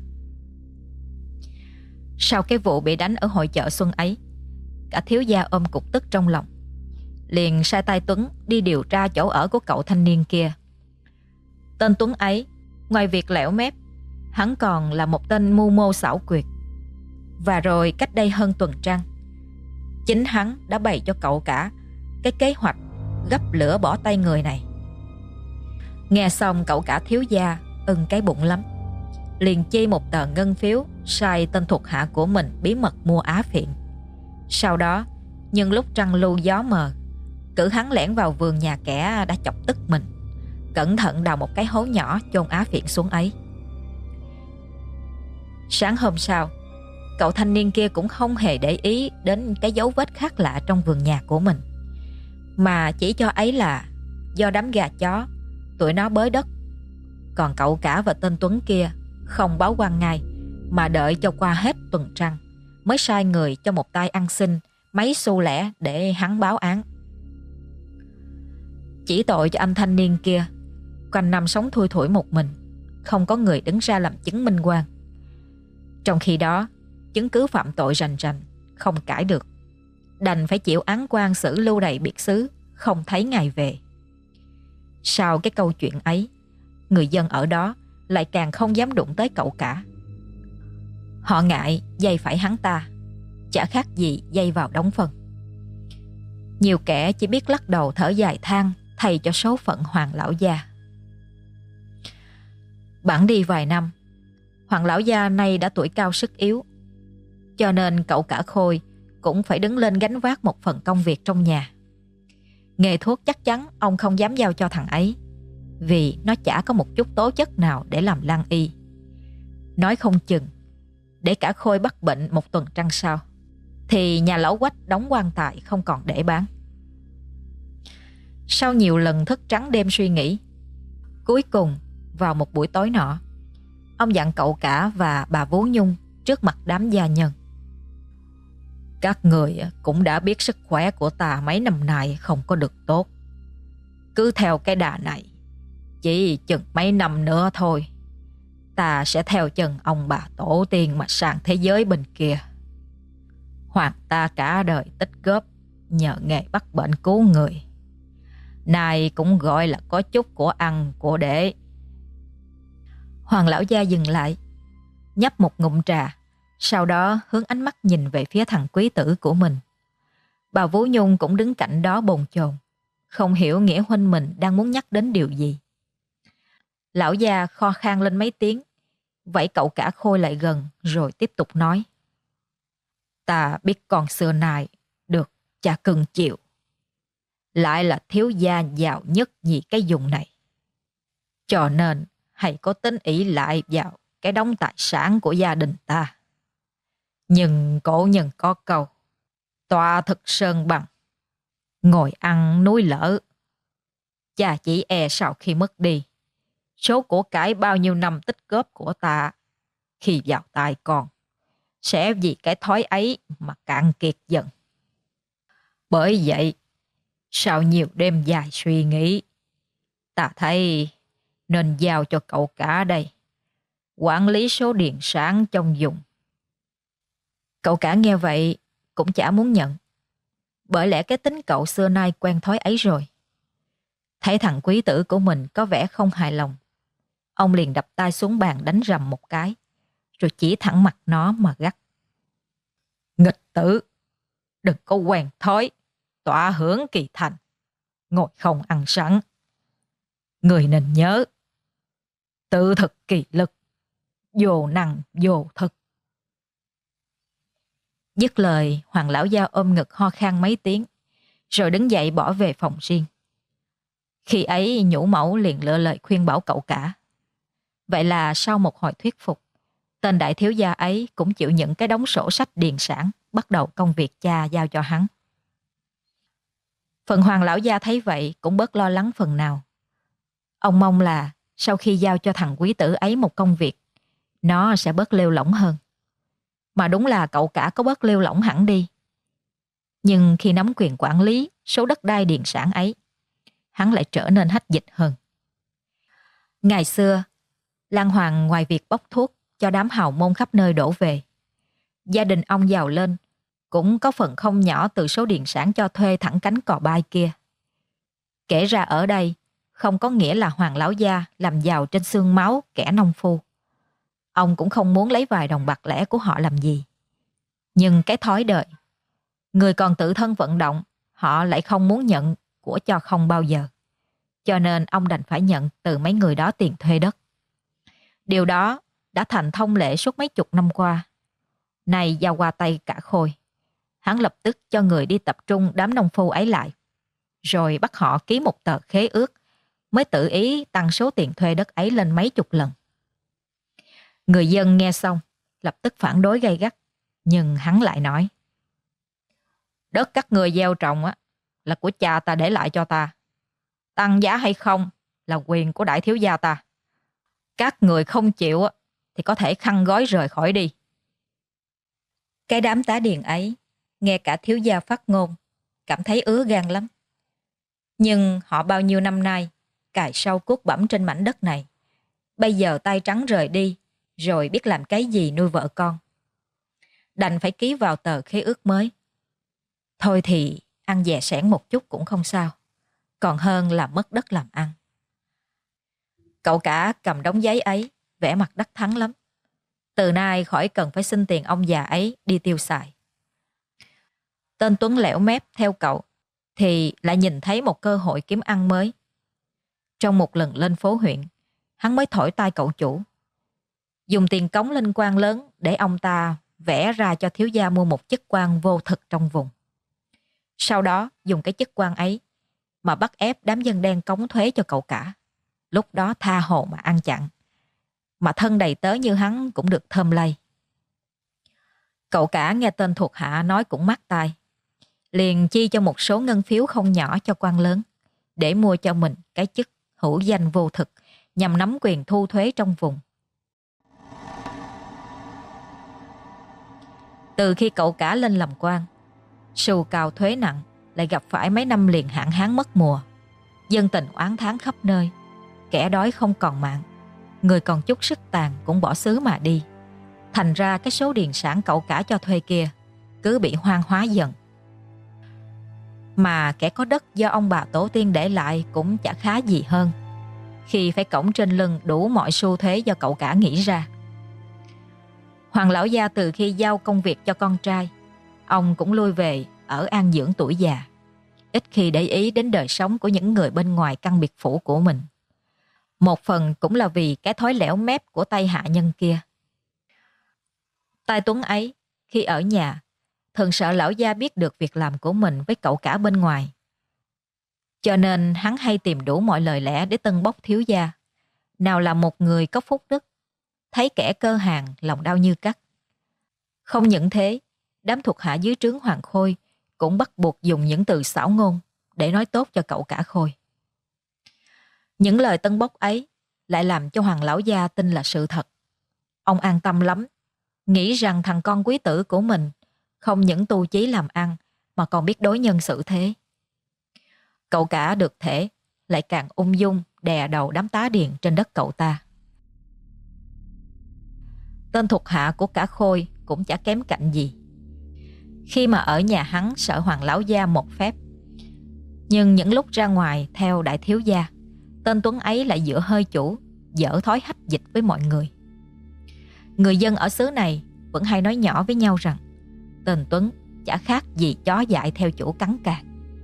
Sau cái vụ bị đánh ở hội chợ xuân ấy, cả thiếu gia ôm cục tức trong lòng, liền sai tay Tuấn đi điều tra chỗ ở của cậu thanh niên kia. Tên Tuấn ấy, ngoài việc lẻo mép, hắn còn là một tên mưu mô xảo quyệt. Và rồi cách đây hơn tuần trăng, chính hắn đã bày cho cậu cả cái kế hoạch gấp lửa bỏ tay người này. Nghe xong cậu cả thiếu gia ưng cái bụng lắm, liền chi một tờ ngân phiếu sai tên thuộc hạ của mình bí mật mua á phiện. Sau đó nhân lúc trăng lu gió mờ, cử hắn lẻn vào vườn nhà kẻ đã chọc tức mình, cẩn thận đào một cái hố nhỏ chôn á phiện xuống ấy. Sáng hôm sau, cậu thanh niên kia cũng không hề để ý đến cái dấu vết khác lạ trong vườn nhà của mình, mà chỉ cho ấy là do đám gà chó tụi nó bới đất. Còn cậu cả và tên Tuấn kia không báo quan ngay, mà đợi cho qua hết tuần trăng mới sai người cho một tay ăn xin mấy xu lẻ để hắn báo án. Chỉ tội cho anh thanh niên kia, quanh năm sống thui thủi một mình, không có người đứng ra làm chứng minh quan. Trong khi đó, chứng cứ phạm tội rành rành, không cãi được, đành phải chịu án quan xử lưu đày biệt xứ, không thấy ngày về. Sau cái câu chuyện ấy, người dân ở đó lại càng không dám đụng tới cậu cả. Họ ngại dây phải hắn ta, chả khác gì dây vào đống phân. Nhiều kẻ chỉ biết lắc đầu thở dài than thay cho số phận Hoàng lão gia. Bẵng đi vài năm, Hoàng lão gia nay đã tuổi cao sức yếu, cho nên cậu cả Khôi cũng phải đứng lên gánh vác một phần công việc trong nhà. Nghề thuốc chắc chắn ông không dám giao cho thằng ấy, vì nó chả có một chút tố chất nào để làm lăng y. Nói không chừng để cả Khôi bắt bệnh một tuần trăng sau, thì nhà lão Quách đóng quan tài không còn để bán. Sau nhiều lần thức trắng đêm suy nghĩ, cuối cùng vào một buổi tối nọ, ông dặn cậu cả và bà Vú Nhung trước mặt đám gia nhân: các người cũng đã biết sức khỏe của ta mấy năm nay không có được tốt. Cứ theo cái đà này, chỉ chừng mấy năm nữa thôi, ta sẽ theo chân ông bà tổ tiên mà sang thế giới bên kia. Hoàng ta cả đời tích góp nhờ nghề bắt bệnh cứu người, nay cũng gọi là có chút của ăn của để. Hoàng lão gia dừng lại, nhấp một ngụm trà, sau đó hướng ánh mắt nhìn về phía thằng quý tử của mình. Bà Vú Nhung cũng đứng cạnh đó bồn chồn, không hiểu nghĩa huynh mình đang muốn nhắc đến điều gì. Lão gia kho khan lên mấy tiếng, vẫy cậu cả Khôi lại gần rồi tiếp tục nói: ta biết con xưa nay được cha cưng chịu, lại là thiếu gia giàu nhất nhì cái vùng này, cho nên hãy có tính ỷ lại vào cái đống tài sản của gia đình ta. Nhưng cổ nhân có câu: tọa thực sơn bằng, ngồi ăn núi lở. Cha chỉ e sau khi mất đi, số của cải bao nhiêu năm tích góp của ta khi vào tay con sẽ vì cái thói ấy mà cạn kiệt dần. Bởi vậy, sau nhiều đêm dài suy nghĩ, ta thấy nên giao cho cậu cả đây quản lý số điền sản trong vùng. Cậu cả nghe vậy cũng chả muốn nhận, bởi lẽ cái tính cậu xưa nay quen thói ấy rồi. Thấy thằng quý tử của mình có vẻ không hài lòng, ông liền đập tay xuống bàn đánh rầm một cái, rồi chỉ thẳng mặt nó mà gắt: nghịch tử, đừng có quen thói tọa hưởng kỳ thành, ngồi không ăn sẵn. Người nên nhớ, tự thực kỳ lực, vô năng vô thực. Dứt lời, Hoàng lão gia ôm ngực ho khan mấy tiếng, rồi đứng dậy bỏ về phòng riêng. Khi ấy nhũ mẫu liền lựa lời khuyên bảo cậu cả. Vậy là sau một hồi thuyết phục, tên đại thiếu gia ấy cũng chịu nhận cái đống sổ sách điền sản, bắt đầu công việc cha giao cho hắn. Phần Hoàng lão gia thấy vậy cũng bớt lo lắng phần nào. Ông mong là sau khi giao cho thằng quý tử ấy một công việc, nó sẽ bớt lêu lỏng hơn. Mà đúng là cậu cả có bớt lêu lỏng hẳn đi. Nhưng khi nắm quyền quản lý số đất đai điền sản ấy, hắn lại trở nên hách dịch hơn. Ngày xưa, Lan Hoàng ngoài việc bốc thuốc cho đám hào môn khắp nơi đổ về, gia đình ông giàu lên cũng có phần không nhỏ từ số điền sản cho thuê thẳng cánh cò bay kia. Kể ra ở đây không có nghĩa là Hoàng lão gia làm giàu trên xương máu kẻ nông phu. Ông cũng không muốn lấy vài đồng bạc lẻ của họ làm gì. Nhưng cái thói đời, người còn tự thân vận động, họ lại không muốn nhận của cho không bao giờ. Cho nên ông đành phải nhận từ mấy người đó tiền thuê đất. Điều đó đã thành thông lệ suốt mấy chục năm qua. Này giao qua tay cả Khôi, hắn lập tức cho người đi tập trung đám nông phu ấy lại, rồi bắt họ ký một tờ khế ước, mới tự ý tăng số tiền thuê đất ấy lên mấy chục lần. Người dân nghe xong lập tức phản đối gay gắt, nhưng hắn lại nói: đất các người gieo trồng á, là của cha ta để lại cho ta. Tăng giá hay không là quyền của đại thiếu gia ta. Các người không chịu á, thì có thể khăn gói rời khỏi đi. Cái đám tá điền ấy nghe cả thiếu gia phát ngôn, cảm thấy ứa gan lắm. Nhưng họ bao nhiêu năm nay cài sâu cuốc bẫm trên mảnh đất này, bây giờ tay trắng rời đi, rồi biết làm cái gì nuôi vợ con. Đành phải ký vào tờ khế ước mới. Thôi thì ăn dè sẻn một chút cũng không sao, còn hơn là mất đất làm ăn. Cậu cả cầm đống giấy ấy, vẻ mặt đắc thắng lắm. Từ nay khỏi cần phải xin tiền ông già ấy đi tiêu xài. Tên Tuấn lẻo mép theo cậu thì lại nhìn thấy một cơ hội kiếm ăn mới. Trong một lần lên phố huyện, hắn mới thổi tai cậu chủ, dùng tiền cống lên quan lớn để ông ta vẽ ra cho thiếu gia mua một chức quan vô thực trong vùng. Sau đó dùng cái chức quan ấy mà bắt ép đám dân đen cống thuế cho cậu cả. Lúc đó tha hồ mà ăn chặn, mà thân đầy tớ như hắn cũng được thơm lây. Cậu cả nghe tên thuộc hạ nói cũng mát tai, liền chi cho một số ngân phiếu không nhỏ cho quan lớn để mua cho mình cái chức hữu danh vô thực, nhằm nắm quyền thu thuế trong vùng. Từ khi cậu cả lên làm quan, sù cào thuế nặng, lại gặp phải mấy năm liền hạn hán mất mùa, dân tình oán thán khắp nơi, kẻ đói không còn mạng, người còn chút sức tàn cũng bỏ xứ mà đi. Thành ra cái số điền sản cậu cả cho thuê kia cứ bị hoang hóa dần. Mà kẻ có đất do ông bà tổ tiên để lại cũng chả khá gì hơn, khi phải cõng trên lưng đủ mọi xu thuế do cậu cả nghĩ ra. Hoàng lão gia từ khi giao công việc cho con trai, ông cũng lui về ở an dưỡng tuổi già, ít khi để ý đến đời sống của những người bên ngoài căn biệt phủ của mình. Một phần cũng là vì cái thói lẻo mép của tay hạ nhân kia. Tai Tuấn ấy khi ở nhà thường sợ lão gia biết được việc làm của mình với cậu cả bên ngoài, cho nên hắn hay tìm đủ mọi lời lẽ để tâng bốc thiếu gia. Nào là một người có phúc đức, thấy kẻ cơ hàng lòng đau như cắt. Không những thế, đám thuộc hạ dưới trướng Hoàng Khôi cũng bắt buộc dùng những từ xảo ngôn để nói tốt cho cậu cả Khôi. Những lời tân bốc ấy lại làm cho Hoàng lão gia tin là sự thật. Ông an tâm lắm, nghĩ rằng thằng con quý tử của mình không những tu chí làm ăn mà còn biết đối nhân xử thế. Cậu cả được thể lại càng ung dung đè đầu đám tá điền trên đất cậu ta. Tên thuộc hạ của cả Khôi cũng chả kém cạnh gì. Khi mà ở nhà hắn sợ Hoàng lão gia một phép, nhưng những lúc ra ngoài theo đại thiếu gia, tên Tuấn ấy lại dựa hơi chủ, dở thói hách dịch với mọi người. Người dân ở xứ này vẫn hay nói nhỏ với nhau rằng tên Tuấn chả khác gì chó dại theo chủ cắn càng.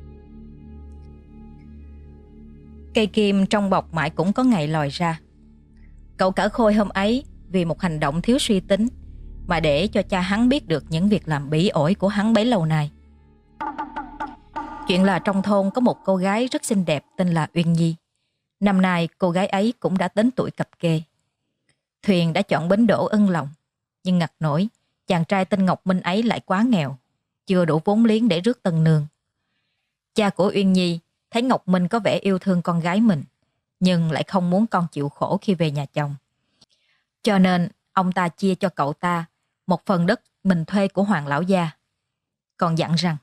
Cây kim trong bọc mãi cũng có ngày lòi ra. Cậu cả Khôi hôm ấy vì một hành động thiếu suy tính mà để cho cha hắn biết được những việc làm bỉ ổi của hắn bấy lâu nay. Chuyện là trong thôn có một cô gái rất xinh đẹp tên là Uyên Nhi. Năm nay cô gái ấy cũng đã đến tuổi cập kê. Thuyền đã chọn bến đỗ ưng lòng, nhưng ngặt nổi chàng trai tên Ngọc Minh ấy lại quá nghèo, chưa đủ vốn liếng để rước tân nương. Cha của Uyên Nhi thấy Ngọc Minh có vẻ yêu thương con gái mình, nhưng lại không muốn con chịu khổ khi về nhà chồng. Cho nên ông ta chia cho cậu ta một phần đất mình thuê của Hoàng lão gia. Còn dặn rằng: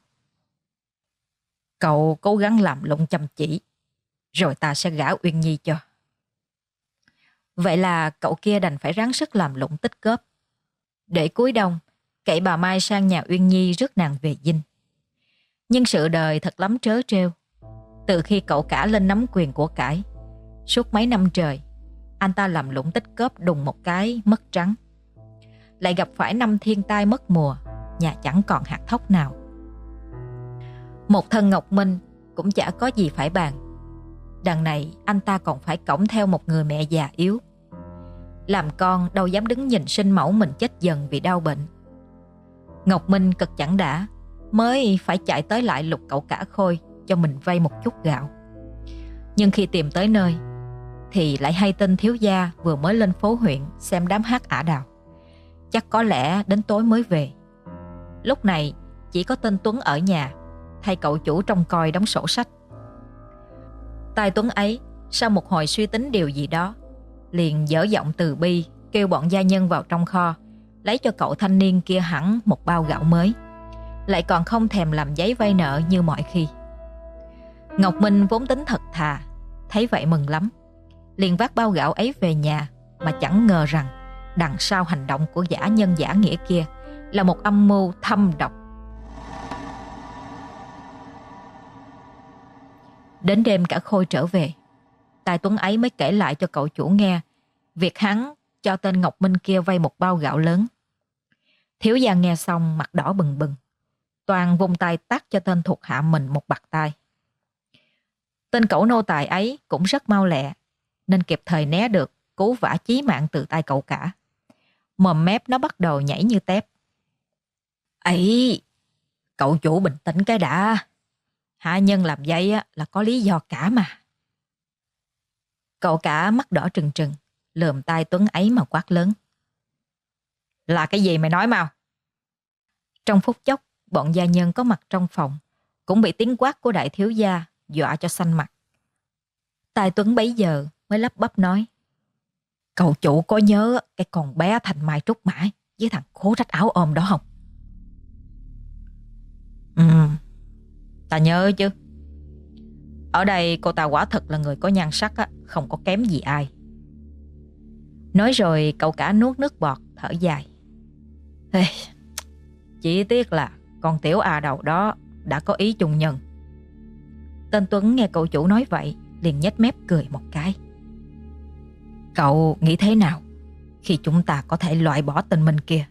cậu cố gắng làm lụng chăm chỉ, rồi ta sẽ gả Uyên Nhi cho. Vậy là cậu kia đành phải ráng sức làm lụng tích góp, để cuối đông cậy bà Mai sang nhà Uyên Nhi rước nàng về dinh. Nhưng sự đời thật lắm trớ trêu. Từ khi cậu cả lên nắm quyền của cải, suốt mấy năm trời, anh ta làm lụng tích góp đùng một cái mất trắng. Lại gặp phải năm thiên tai mất mùa, nhà chẳng còn hạt thóc nào. Một thân Ngọc Minh cũng chả có gì phải bàn. Đằng này anh ta còn phải cõng theo một người mẹ già yếu. Làm con đâu dám đứng nhìn sinh mẫu mình chết dần vì đau bệnh. Ngọc Minh cực chẳng đã, mới phải chạy tới lại lục cậu cả Khôi cho mình vay một chút gạo. Nhưng khi tìm tới nơi thì lại hay tin thiếu gia vừa mới lên phố huyện xem đám hát ả đào. Chắc có lẽ đến tối mới về. Lúc này chỉ có tên Tuấn ở nhà, thay cậu chủ trông coi đóng sổ sách. Tai Tuấn ấy sau một hồi suy tính điều gì đó, liền dở giọng từ bi kêu bọn gia nhân vào trong kho lấy cho cậu thanh niên kia hẳn một bao gạo mới, lại còn không thèm làm giấy vay nợ như mọi khi. Ngọc Minh vốn tính thật thà, thấy vậy mừng lắm, liền vác bao gạo ấy về nhà, mà chẳng ngờ rằng đằng sau hành động của giả nhân giả nghĩa kia là một âm mưu thâm độc. Đến đêm cả Khôi trở về, Tai Tuấn ấy mới kể lại cho cậu chủ nghe việc hắn cho tên Ngọc Minh kia vay một bao gạo lớn. Thiếu gia nghe xong mặt đỏ bừng bừng, toàn vung tay tát cho tên thuộc hạ mình một bạt tai. Tên cẩu nô tài ấy cũng rất mau lẹ, nên kịp thời né được cú vả chí mạng từ tay cậu cả. Mồm mép nó bắt đầu nhảy như tép. Ấy, cậu chủ bình tĩnh cái đã. Hạ nhân làm vậy là có lý do cả mà. Cậu cả mắt đỏ trừng trừng, lườm Tai Tuấn ấy mà quát lớn: là cái gì mày nói mau? Trong phút chốc, bọn gia nhân có mặt trong phòng cũng bị tiếng quát của đại thiếu gia dọa cho xanh mặt. Tai Tuấn bấy giờ mới lắp bắp nói: cậu chủ có nhớ cái con bé Thành Mai Trúc Mã với thằng khố rách áo ôm đó không? Ừ, ta nhớ chứ. Ở đây cô ta quả thật là người có nhan sắc á, không có kém gì ai. Nói rồi cậu cả nuốt nước bọt, thở dài. Ê, chỉ tiếc là con tiểu à đầu đó đã có ý trùng nhân. Tên Tuấn nghe cậu chủ nói vậy liền nhếch mép cười một cái. Cậu nghĩ thế nào khi chúng ta có thể loại bỏ tên Minh kia?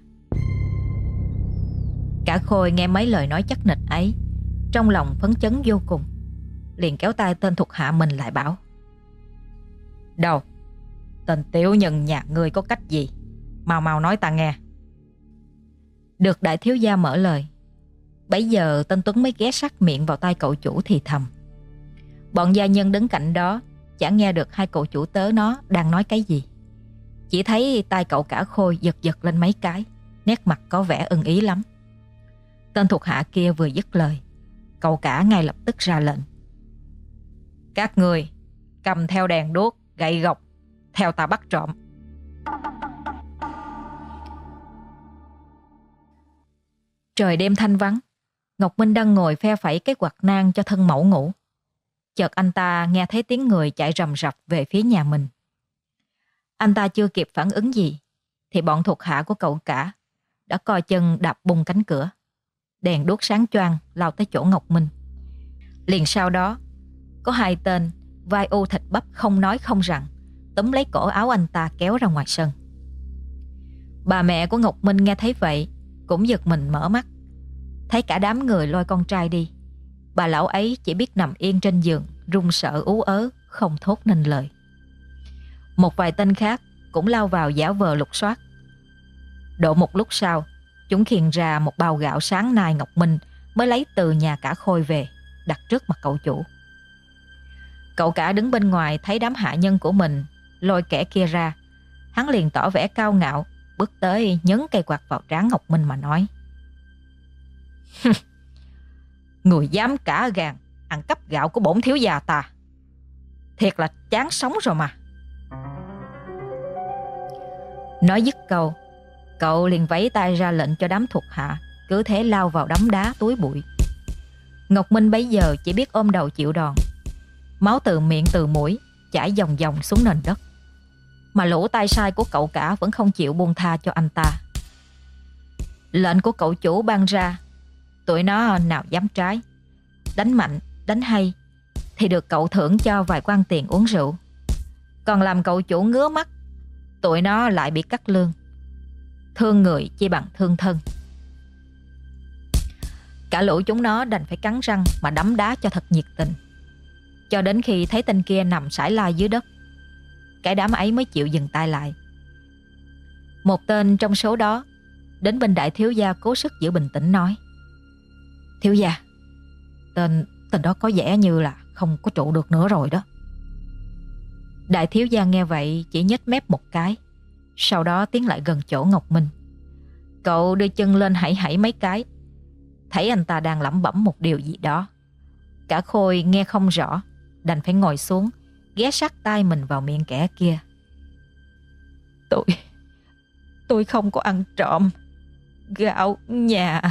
Cả Khôi nghe mấy lời nói chắc nịch ấy, trong lòng phấn chấn vô cùng, liền kéo tay tên thuộc hạ mình lại bảo: đâu, tên tiểu nhân nhà ngươi có cách gì, mau mau nói ta nghe. Được đại thiếu gia mở lời, bấy giờ tên Tuấn mới ghé sát miệng vào tai cậu chủ thì thầm. Bọn gia nhân đứng cạnh đó chẳng nghe được hai cậu chủ tớ nó đang nói cái gì, chỉ thấy tai cậu cả Khôi giật giật lên mấy cái, nét mặt có vẻ ưng ý lắm. Tên thuộc hạ kia vừa dứt lời, cậu cả ngay lập tức ra lệnh: các người cầm theo đèn đuốc, gậy gộc, theo ta bắt trộm. Trời đêm thanh vắng, Ngọc Minh đang ngồi phe phẩy cái quạt nang cho thân mẫu ngủ. Chợt anh ta nghe thấy tiếng người chạy rầm rập về phía nhà mình. Anh ta chưa kịp phản ứng gì thì bọn thuộc hạ của cậu cả đã co chân đạp bung cánh cửa. Đèn đuốc sáng choang lao tới chỗ Ngọc Minh. Liền sau đó có hai tên vai u thịt bắp không nói không rằng túm lấy cổ áo anh ta kéo ra ngoài sân. Bà mẹ của Ngọc Minh nghe thấy vậy cũng giật mình mở mắt, thấy cả đám người lôi con trai đi. Bà lão ấy chỉ biết nằm yên trên giường, run sợ ú ớ, không thốt nên lời. Một vài tên khác cũng lao vào giả vờ lục soát. Độ một lúc sau, chúng khiêng ra một bao gạo sáng nay Ngọc Minh mới lấy từ nhà cả Khôi về, đặt trước mặt cậu chủ. Cậu cả đứng bên ngoài thấy đám hạ nhân của mình lôi kẻ kia ra, hắn liền tỏ vẻ cao ngạo, bước tới nhấn cây quạt vào trán Ngọc Minh mà nói: người dám cả gan ăn cắp gạo của bổn thiếu gia ta thiệt là chán sống rồi mà. Nói dứt câu, cậu liền vẫy tay ra lệnh cho đám thuộc hạ cứ thế lao vào đống đá túi bụi. Ngọc Minh bấy giờ chỉ biết ôm đầu chịu đòn. Máu từ miệng từ mũi chảy dòng dòng xuống nền đất, mà lũ tay sai của cậu cả vẫn không chịu buông tha cho anh ta. Lệnh của cậu chủ ban ra, tụi nó nào dám trái. Đánh mạnh, đánh hay thì được cậu thưởng cho vài quan tiền uống rượu. Còn làm cậu chủ ngứa mắt, tụi nó lại bị cắt lương. Thương người chi bằng thương thân. Cả lũ chúng nó đành phải cắn răng mà đấm đá cho thật nhiệt tình, cho đến khi thấy tên kia nằm sải lai dưới đất, cái đám ấy mới chịu dừng tay lại. Một tên trong số đó đến bên đại thiếu gia cố sức giữ bình tĩnh nói: Thiếu gia, Tên tên đó có vẻ như là không có trụ được nữa rồi đó. Đại thiếu gia nghe vậy chỉ nhếch mép một cái, sau đó tiến lại gần chỗ Ngọc Minh. Cậu đưa chân lên hãy hãy mấy cái, thấy anh ta đang lẩm bẩm một điều gì đó. Cả Khôi nghe không rõ, đành phải ngồi xuống, ghé sát tai mình vào miệng kẻ kia. Tôi Tôi không có ăn trộm gạo nhà.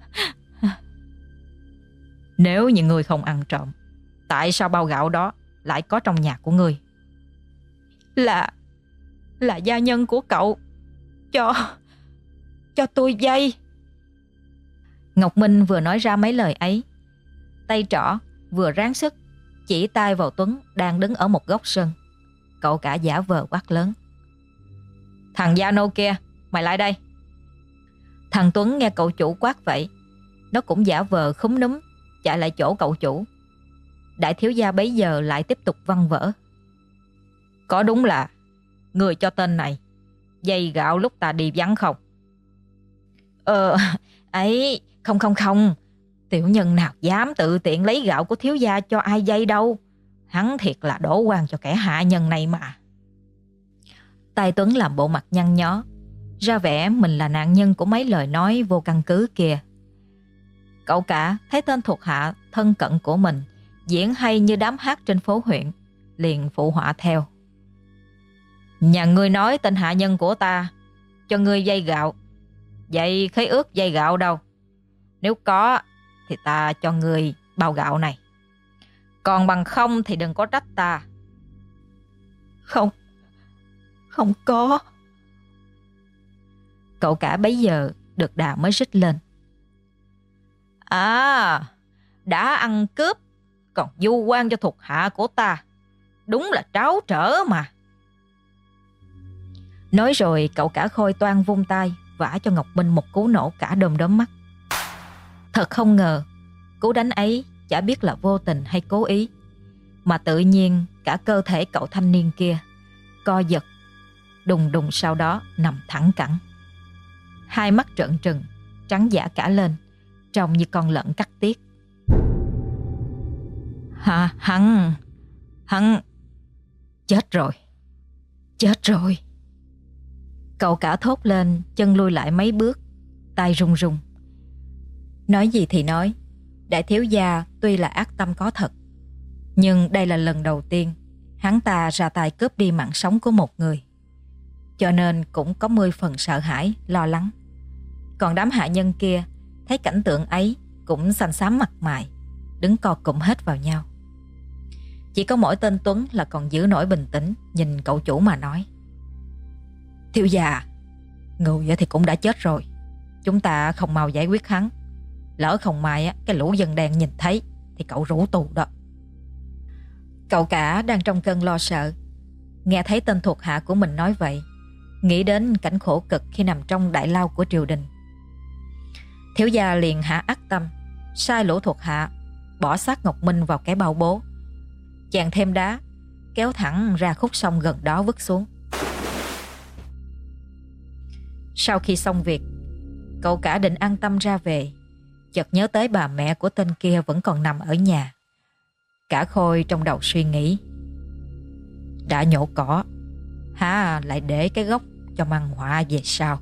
Nếu như ngươi không ăn trộm, tại sao bao gạo đó lại có trong nhà của ngươi? Là Là gia nhân của cậu Cho Cho tôi vay. Ngọc Minh vừa nói ra mấy lời ấy, tay trỏ vừa ráng sức chỉ tay vào Tuấn đang đứng ở một góc sân. Cậu cả giả vờ quát lớn: Thằng Gia Nô kia, mày lại đây. Thằng Tuấn nghe cậu chủ quát vậy, nó cũng giả vờ khúm núm chạy lại chỗ cậu chủ. Đại thiếu gia bấy giờ lại tiếp tục văn vở: Có đúng là người cho tên này dây gạo lúc ta đi vắng không? Ờ, ấy, không không không, tiểu nhân nào dám tự tiện lấy gạo của thiếu gia cho ai dây đâu. Hắn thiệt là đổ oan cho kẻ hạ nhân này mà. Tài Tuấn làm bộ mặt nhăn nhó, ra vẻ mình là nạn nhân của mấy lời nói vô căn cứ kia. Cậu cả thấy tên thuộc hạ thân cận của mình diễn hay như đám hát trên phố huyện, liền phụ họa theo: Nhà ngươi nói tên hạ nhân của ta cho ngươi dây gạo, vậy khế ước dây gạo đâu? Nếu có thì ta cho ngươi bao gạo này, còn bằng không thì đừng có trách ta. Không Không có. Cậu cả bấy giờ được đà mới rít lên: À, đã ăn cướp còn vu oan cho thuộc hạ của ta, đúng là tráo trở mà. Nói rồi cậu cả Khôi toan vung tay vả cho Ngọc Minh một cú nổ cả đom đóm mắt. Thật không ngờ, cú đánh ấy chả biết là vô tình hay cố ý, mà tự nhiên cả cơ thể cậu thanh niên kia co giật, đùng đùng sau đó nằm thẳng cẳng. Hai mắt trợn trừng, trắng dã cả lên, trông như con lợn cắt tiết. Hả, hắn, hắn, chết rồi, chết rồi. Cậu cả thốt lên, chân lui lại mấy bước, tay run run. Nói gì thì nói, đại thiếu gia tuy là ác tâm có thật, nhưng đây là lần đầu tiên hắn ta ra tay cướp đi mạng sống của một người, cho nên cũng có mươi phần sợ hãi, lo lắng. Còn đám hạ nhân kia thấy cảnh tượng ấy cũng xanh xám mặt mày, đứng co cụm hết vào nhau. Chỉ có mỗi tên Tuấn là còn giữ nổi bình tĩnh, nhìn cậu chủ mà nói: Thiếu gia, người thì cũng đã chết rồi, chúng ta không mau giải quyết hắn, lỡ không may cái lũ dân đen nhìn thấy thì cậu rủ tù đó. Cậu cả đang trong cơn lo sợ, nghe thấy tên thuộc hạ của mình nói vậy, nghĩ đến cảnh khổ cực khi nằm trong đại lao của triều đình. Thiếu gia liền hạ ác tâm, sai lũ thuộc hạ bỏ xác Ngọc Minh vào cái bao bố, chàng thêm đá, kéo thẳng ra khúc sông gần đó vứt xuống. Sau khi xong việc, cậu cả định an tâm ra về, chợt nhớ tới bà mẹ của tên kia vẫn còn nằm ở nhà. Cả Khôi trong đầu suy nghĩ: đã nhổ cỏ, há lại để cái gốc cho mang họa về sau.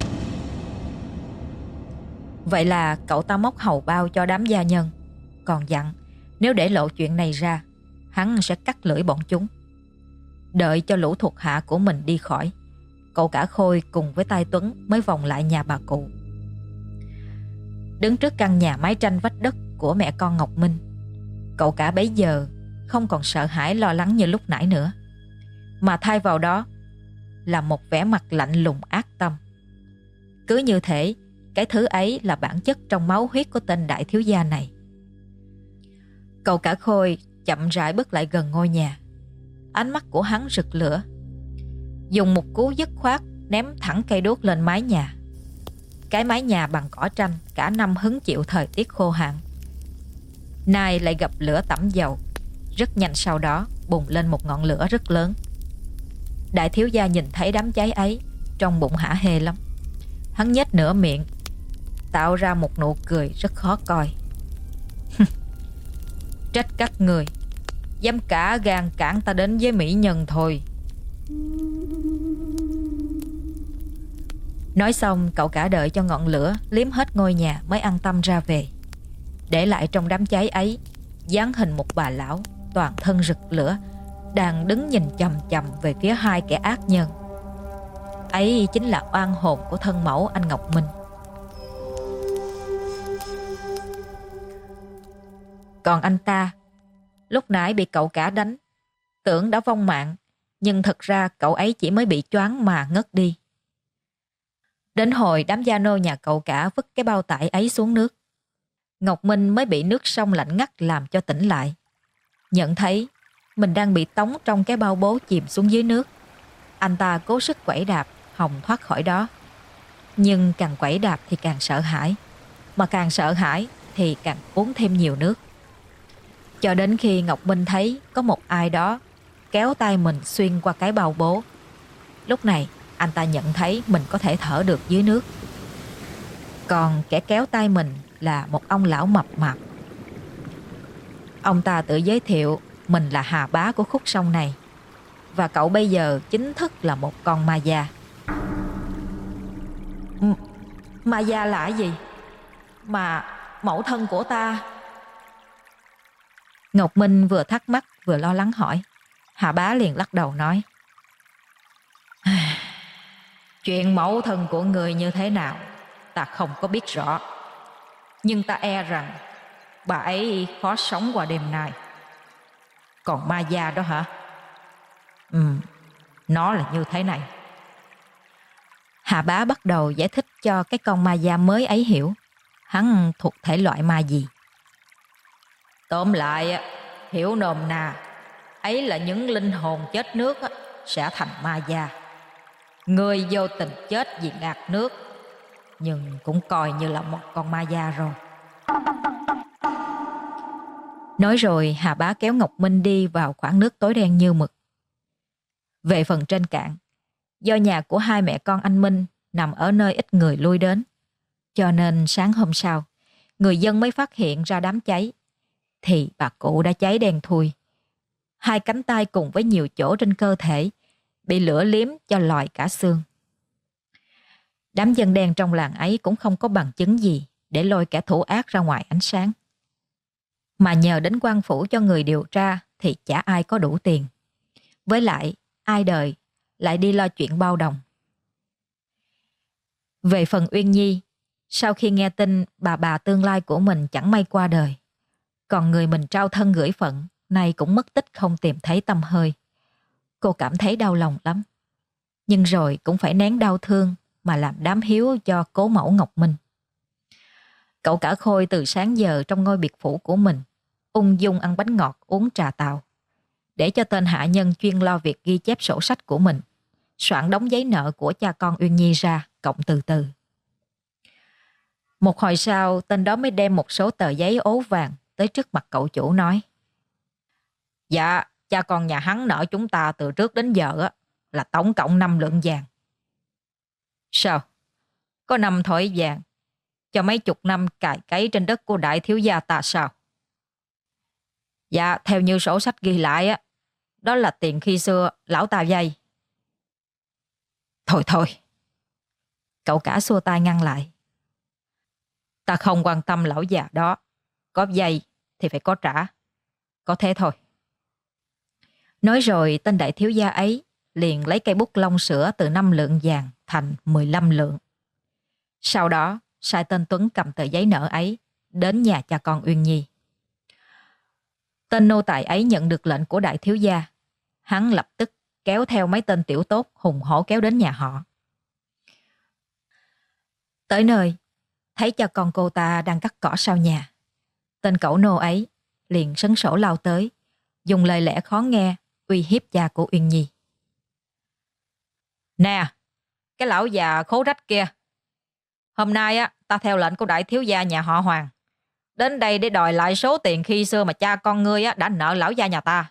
Vậy là cậu ta móc hầu bao cho đám gia nhân, còn dặn nếu để lộ chuyện này ra hắn sẽ cắt lưỡi bọn chúng. Đợi cho lũ thuộc hạ của mình đi khỏi, cậu cả Khôi cùng với Tai Tuấn mới vòng lại nhà bà cụ. Đứng trước căn nhà mái tranh vách đất của mẹ con Ngọc Minh, cậu cả bấy giờ không còn sợ hãi lo lắng như lúc nãy nữa, mà thay vào đó là một vẻ mặt lạnh lùng ác tâm. Cứ như thể cái thứ ấy là bản chất trong máu huyết của tên đại thiếu gia này. Cậu cả Khôi chậm rãi bước lại gần ngôi nhà. Ánh mắt của hắn rực lửa, dùng một cú dứt khoát ném thẳng cây đuốc lên mái nhà. Cái mái nhà bằng cỏ tranh cả năm hứng chịu thời tiết khô hạn, nay lại gặp lửa tẩm dầu. Rất nhanh sau đó bùng lên một ngọn lửa rất lớn. Đại thiếu gia nhìn thấy đám cháy ấy, trong bụng hả hê lắm. Hắn nhếch nửa miệng, tạo ra một nụ cười rất khó coi. Trách các người dám cả gan cản ta đến với mỹ nhân thôi. Nói xong, cậu cả đợi cho ngọn lửa liếm hết ngôi nhà mới an tâm ra về. Để lại trong đám cháy ấy dáng hình một bà lão toàn thân rực lửa, đang đứng nhìn chằm chằm về phía hai kẻ ác nhân. Ấy chính là oan hồn của thân mẫu anh Ngọc Minh. Còn anh ta, lúc nãy bị cậu cả đánh, tưởng đã vong mạng, nhưng thật ra cậu ấy chỉ mới bị choáng mà ngất đi. Đến hồi đám gia nô nhà cậu cả vứt cái bao tải ấy xuống nước, Ngọc Minh mới bị nước sông lạnh ngắt làm cho tỉnh lại. Nhận thấy mình đang bị tống trong cái bao bố chìm xuống dưới nước, anh ta cố sức quẩy đạp hòng thoát khỏi đó. Nhưng càng quẩy đạp thì càng sợ hãi, mà càng sợ hãi thì càng uống thêm nhiều nước. Cho đến khi Ngọc Minh thấy có một ai đó kéo tay mình xuyên qua cái bao bố, lúc này anh ta nhận thấy mình có thể thở được dưới nước. Còn kẻ kéo tay mình là một ông lão mập mạp. Ông ta tự giới thiệu mình là Hà Bá của khúc sông này, và cậu bây giờ chính thức là một con ma da. M- ma da là cái gì? Mà mẫu thân của ta? Ngọc Minh vừa thắc mắc vừa lo lắng hỏi. Hà Bá liền lắc đầu nói: Chuyện mẫu thân của người như thế nào ta không có biết rõ, nhưng ta e rằng bà ấy khó sống qua đêm nay. Còn ma da đó hả? Ừ, nó là như thế này. Hà Bá bắt đầu giải thích cho cái con ma da mới ấy hiểu hắn thuộc thể loại ma gì. Tóm lại, hiểu nôm na, ấy là những linh hồn chết nước sẽ thành ma da. Người vô tình chết vì ngạt nước, nhưng cũng coi như là một con ma da rồi. Nói rồi Hà Bá kéo Ngọc Minh đi vào khoảng nước tối đen như mực. Về phần trên cạn, do nhà của hai mẹ con anh Minh nằm ở nơi ít người lui đến, cho nên sáng hôm sau người dân mới phát hiện ra đám cháy, thì bà cụ đã cháy đen thui. Hai cánh tay cùng với nhiều chỗ trên cơ thể bị lửa liếm cho lòi cả xương. Đám dân đen trong làng ấy cũng không có bằng chứng gì để lôi kẻ thủ ác ra ngoài ánh sáng. Mà nhờ đến quan phủ cho người điều tra thì chả ai có đủ tiền. Với lại, ai đời lại đi lo chuyện bao đồng. Về phần Uyên Nhi, sau khi nghe tin bà bà tương lai của mình chẳng may qua đời, còn người mình trao thân gửi phận nay cũng mất tích không tìm thấy tăm hơi, cô cảm thấy đau lòng lắm. Nhưng rồi cũng phải nén đau thương mà làm đám hiếu cho cố mẫu Ngọc Minh. Cậu cả Khôi từ sáng giờ trong ngôi biệt phủ của mình, ung dung ăn bánh ngọt uống trà tàu, để cho tên hạ nhân chuyên lo việc ghi chép sổ sách của mình, soạn đống giấy nợ của cha con Uyên Nhi ra, cộng từ từ. Một hồi sau, tên đó mới đem một số tờ giấy ố vàng tới trước mặt cậu chủ nói: Dạ, cha con nhà hắn nợ chúng ta từ trước đến giờ là tổng cộng năm lượng vàng. Sao? Có năm thỏi vàng cho mấy chục năm cày cấy trên đất của đại thiếu gia ta sao? Dạ, theo như sổ sách ghi lại á, đó là tiền khi xưa lão ta vay. Thôi thôi. Cậu cả xua tay ngăn lại. Ta không quan tâm lão già đó. Có vay thì phải có trả. Có thế thôi. Nói rồi tên đại thiếu gia ấy liền lấy cây bút lông sửa từ năm lượng vàng thành mười lăm lượng. Sau đó sai tên Tuấn cầm tờ giấy nợ ấy đến nhà cha con Uyên Nhi. Tên nô tài ấy nhận được lệnh của đại thiếu gia, hắn lập tức kéo theo mấy tên tiểu tốt hùng hổ kéo đến nhà họ. Tới nơi, thấy cha con cô ta đang cắt cỏ sau nhà. Tên cẩu nô ấy liền sấn sổ lao tới, dùng lời lẽ khó nghe uy hiếp cha của Uyên Nhi. Nè, cái lão già khố rách kia, hôm nay á ta theo lệnh của đại thiếu gia nhà họ Hoàng đến đây để đòi lại số tiền khi xưa mà cha con ngươi á đã nợ lão gia nhà ta.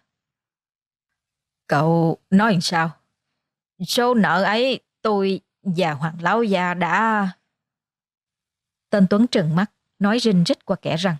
Cậu nói làm sao? Số nợ ấy tôi và Hoàng lão gia đã... Tên Tuấn trừng mắt, nói rinh rít qua kẽ răng.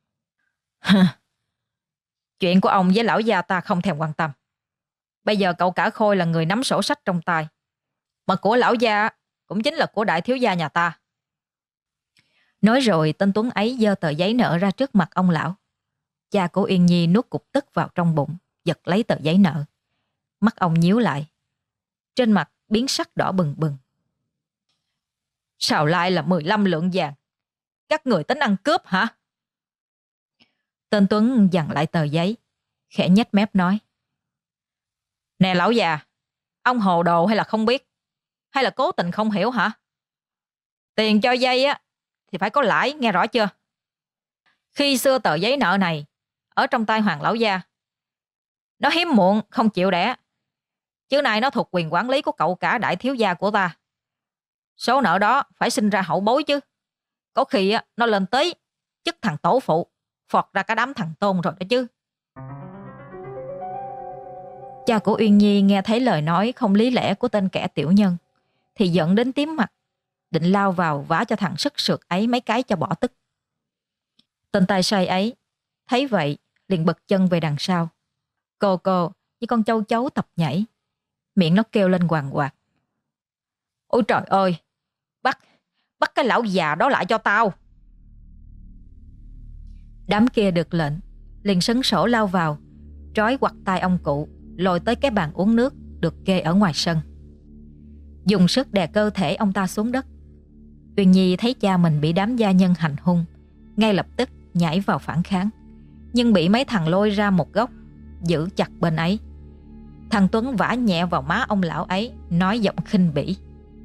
Chuyện của ông với lão gia ta không thèm quan tâm. Bây giờ cậu cả Khôi là người nắm sổ sách trong tay, mà của lão gia cũng chính là của đại thiếu gia nhà ta. Nói rồi tên Tuấn ấy giơ tờ giấy nợ ra trước mặt ông lão. Cha của Uyên Nhi nuốt cục tức vào trong bụng, giật lấy tờ giấy nợ. Mắt ông nhíu lại, trên mặt biến sắc đỏ bừng bừng. Sao lại là mười lăm lượng vàng? Các người tính ăn cướp hả? Tên Tuấn giằng lại tờ giấy, khẽ nhếch mép nói. Nè lão già, ông hồ đồ hay là không biết? Hay là cố tình không hiểu hả? Tiền cho vay á thì phải có lãi, nghe rõ chưa? Khi xưa tờ giấy nợ này ở trong tay Hoàng lão gia, nó hiếm muộn không chịu đẻ, chứ này nó thuộc quyền quản lý của cậu cả đại thiếu gia của ta. Số nợ đó phải sinh ra hậu bối chứ. Có khi á, nó lên tới chức thằng tổ phụ, phọt ra cả đám thằng tôn rồi đó chứ. Cha của Uyên Nhi nghe thấy lời nói không lý lẽ của tên kẻ tiểu nhân thì giận đến tím mặt, định lao vào vả cho thằng sức sượt ấy mấy cái cho bỏ tức. Tên tài sai ấy thấy vậy liền bật chân về đằng sau, cồ cồ như con châu chấu tập nhảy, miệng nó kêu lên hoàng quạt. Ôi trời ơi, bắt bắt cái lão già đó lại cho tao. Đám kia được lệnh liền sấn sổ lao vào, trói quặt tay ông cụ, lôi tới cái bàn uống nước được kê ở ngoài sân, dùng sức đè cơ thể ông ta xuống đất. Uyên Nhi thấy cha mình bị đám gia nhân hành hung, ngay lập tức nhảy vào phản kháng, nhưng bị mấy thằng lôi ra một góc, giữ chặt bên ấy. Thằng Tuấn vả nhẹ vào má ông lão ấy, nói giọng khinh bỉ.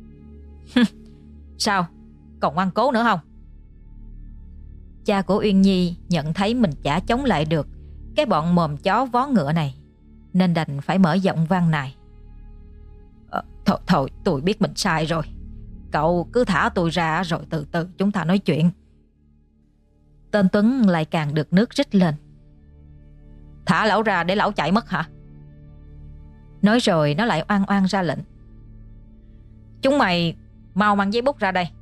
Sao, còn ngoan cố nữa không? Cha của Uyên Nhi nhận thấy mình chả chống lại được cái bọn mồm chó vó ngựa này, nên đành phải mở giọng van nài. Ờ, thôi, thôi, tôi biết mình sai rồi. Cậu cứ thả tôi ra rồi từ từ chúng ta nói chuyện. Tên Tuấn lại càng được nước rít lên. Thả lão ra để lão chạy mất hả? Nói rồi nó lại oan oan ra lệnh. Chúng mày mau mang giấy bút ra đây.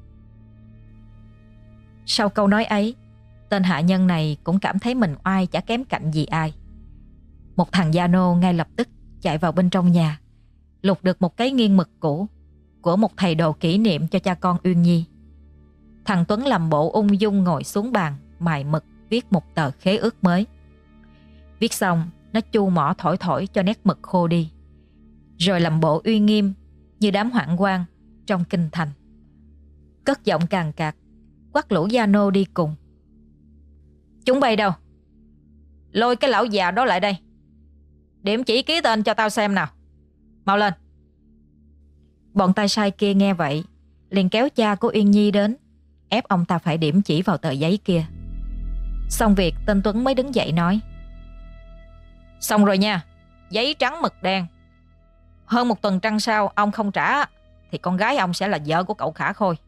Sau câu nói ấy, tên hạ nhân này cũng cảm thấy mình oai chả kém cạnh gì ai. Một thằng gia nô ngay lập tức chạy vào bên trong nhà, lục được một cái nghiêng mực cũ của một thầy đồ kỷ niệm cho cha con Uyên Nhi. Thằng Tuấn làm bộ ung dung ngồi xuống bàn, mài mực viết một tờ khế ước mới. Viết xong, nó chu mỏ thổi thổi cho nét mực khô đi, rồi làm bộ uy nghiêm như đám hoạn quan trong kinh thành, cất giọng càn cạc quát lũ gia nô đi cùng. Chúng bay đâu? Lôi cái lão già đó lại đây, điểm chỉ ký tên cho tao xem nào. Mau lên. Bọn tay sai kia nghe vậy liền kéo cha của Uyên Nhi đến, ép ông ta phải điểm chỉ vào tờ giấy kia. Xong việc, tên Tuấn mới đứng dậy nói. Xong rồi nha, giấy trắng mực đen. Hơn một tuần trăng sau ông không trả thì con gái ông sẽ là vợ của cậu Khả Khôi.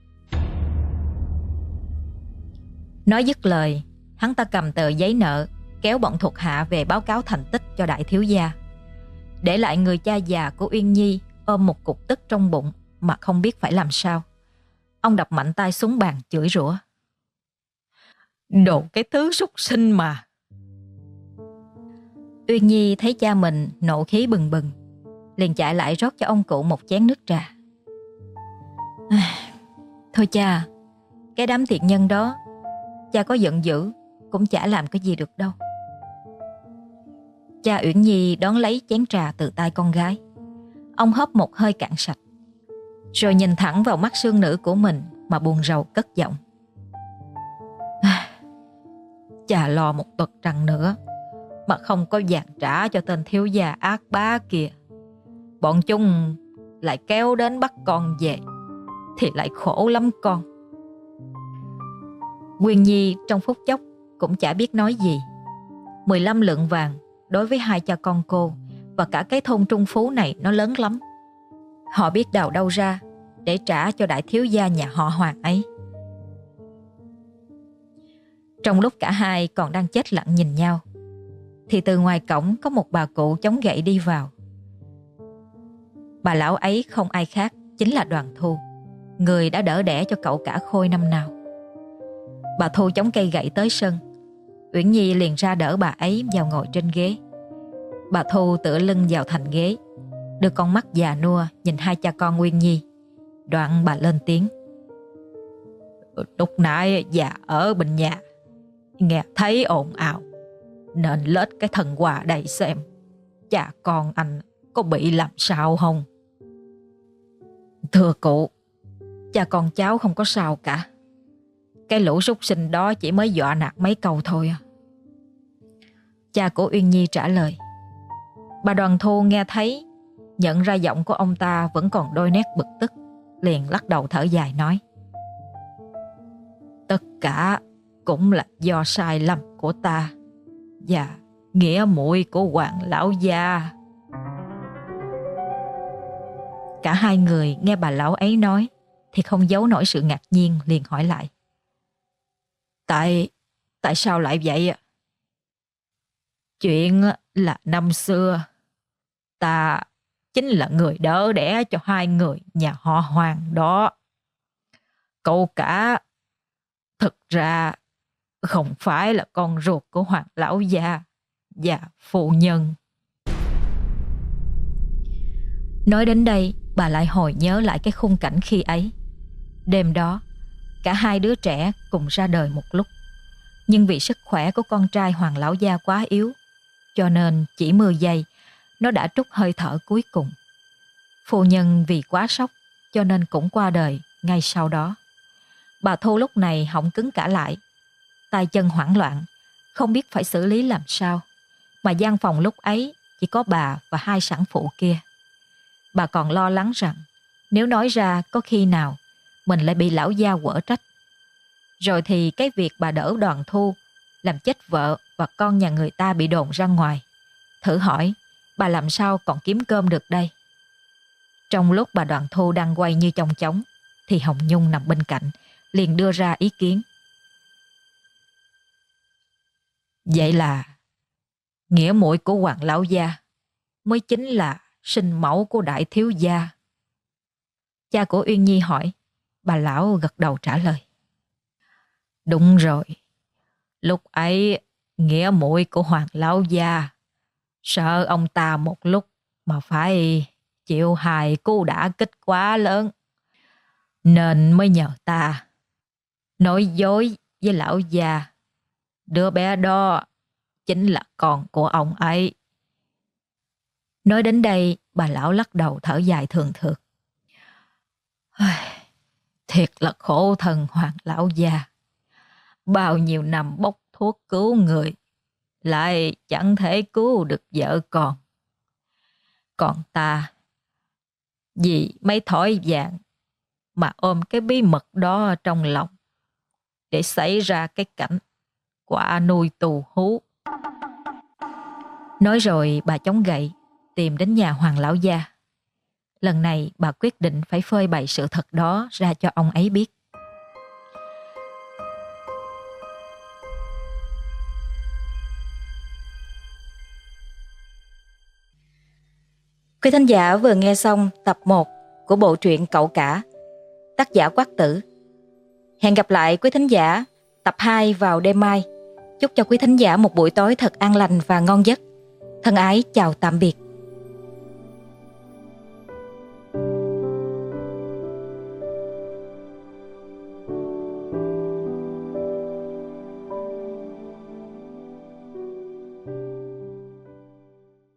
Nói dứt lời, hắn ta cầm tờ giấy nợ, kéo bọn thuộc hạ về báo cáo thành tích cho đại thiếu gia, để lại người cha già của Uyên Nhi ôm một cục tức trong bụng mà không biết phải làm sao. Ông đập mạnh tay xuống bàn chửi rủa. Đồ cái thứ súc sinh mà. Uyên Nhi thấy cha mình nộ khí bừng bừng, liền chạy lại rót cho ông cụ một chén nước trà. Thôi cha, cái đám thiện nhân đó, cha có giận dữ cũng chả làm cái gì được đâu. Cha Uyển Nhi đón lấy chén trà từ tay con gái. Ông hớp một hơi cạn sạch, rồi nhìn thẳng vào mắt sương nữ của mình mà buồn rầu cất giọng. Cha lo một tuần trăng nữa mà không có vàng trả cho tên thiếu gia ác bá kia. Bọn chúng lại kéo đến bắt con về thì lại khổ lắm con. Quyên Nhi trong phút chốc cũng chả biết nói gì. mười lăm lượng vàng đối với hai cha con cô và cả cái thôn Trung Phú này nó lớn lắm. Họ biết đào đâu ra để trả cho đại thiếu gia nhà họ Hoàng ấy. Trong lúc cả hai còn đang chết lặng nhìn nhau, thì từ ngoài cổng có một bà cụ chống gậy đi vào. Bà lão ấy không ai khác chính là Đoàn Thu, người đã đỡ đẻ cho cậu cả Khôi năm nào. Bà Thu chống cây gậy tới sân. Uyển Nhi liền ra đỡ bà ấy vào ngồi trên ghế. Bà Thu tựa lưng vào thành ghế, đưa con mắt già nua nhìn hai cha con Nguyên Nhi. Đoạn bà lên tiếng. Lúc nãy già ở bên nhà nghe thấy ồn ào nên lết cái thần quà đây xem cha con anh có bị làm sao không. Thưa cụ, cha con cháu không có sao cả. Cái lũ súc sinh đó chỉ mới dọa nạt mấy câu thôi. Cha của Uyên Nhi trả lời. Bà Đoàn Thu nghe thấy, nhận ra giọng của ông ta vẫn còn đôi nét bực tức, liền lắc đầu thở dài nói. Tất cả cũng là do sai lầm của ta và nghĩa muội của Hoàng lão gia. Cả hai người nghe bà lão ấy nói thì không giấu nổi sự ngạc nhiên, liền hỏi lại. Tại, tại sao lại vậy? Chuyện là năm xưa ta chính là người đỡ đẻ cho hai người nhà họ Hoàng đó. Cậu cả thực ra không phải là con ruột của Hoàng lão gia và phu nhân. Nói đến đây, bà lại hồi nhớ lại cái khung cảnh khi ấy. Đêm đó, cả hai đứa trẻ cùng ra đời một lúc. Nhưng vì sức khỏe của con trai Hoàng lão gia quá yếu, cho nên chỉ mười giây nó đã trút hơi thở cuối cùng. Phu nhân vì quá sốc cho nên cũng qua đời ngay sau đó. Bà Thu lúc này họng cứng cả lại, tay chân hoảng loạn, không biết phải xử lý làm sao. Mà gian phòng lúc ấy chỉ có bà và hai sản phụ kia. Bà còn lo lắng rằng nếu nói ra có khi nào mình lại bị lão gia quở trách. Rồi thì cái việc bà đỡ Đoàn Thu làm chết vợ và con nhà người ta bị đồn ra ngoài, thử hỏi bà làm sao còn kiếm cơm được đây. Trong lúc bà Đoàn Thu đang quay như chong chóng thì Hồng Nhung nằm bên cạnh liền đưa ra ý kiến. Vậy là nghĩa muội của Hoàng lão gia mới chính là sinh mẫu của đại thiếu gia? Cha của Uyên Nhi hỏi. Bà lão gật đầu trả lời. Đúng rồi. Lúc ấy nghĩa muội của Hoàng lão gia sợ ông ta một lúc mà phải chịu hài cú đả kích quá lớn, nên mới nhờ ta nói dối với lão già đứa bé đó chính là con của ông ấy. Nói đến đây, bà lão lắc đầu thở dài thường thượt. Thiệt là khổ thân Hoàng lão gia. Bao nhiêu năm bốc thuốc cứu người, lại chẳng thể cứu được vợ con. Còn ta, vì mấy thỏi vàng mà ôm cái bí mật đó trong lòng, để xảy ra cái cảnh quả nuôi tù hú. Nói rồi bà chống gậy tìm đến nhà Hoàng lão gia. Lần này bà quyết định phải phơi bày sự thật đó ra cho ông ấy biết. Quý thính giả vừa nghe xong tập một của bộ truyện Cậu Cả, tác giả Quát Tử. Hẹn gặp lại quý thính giả tập hai vào đêm mai. Chúc cho quý thính giả một buổi tối thật an lành và ngon giấc. Thân ái chào tạm biệt.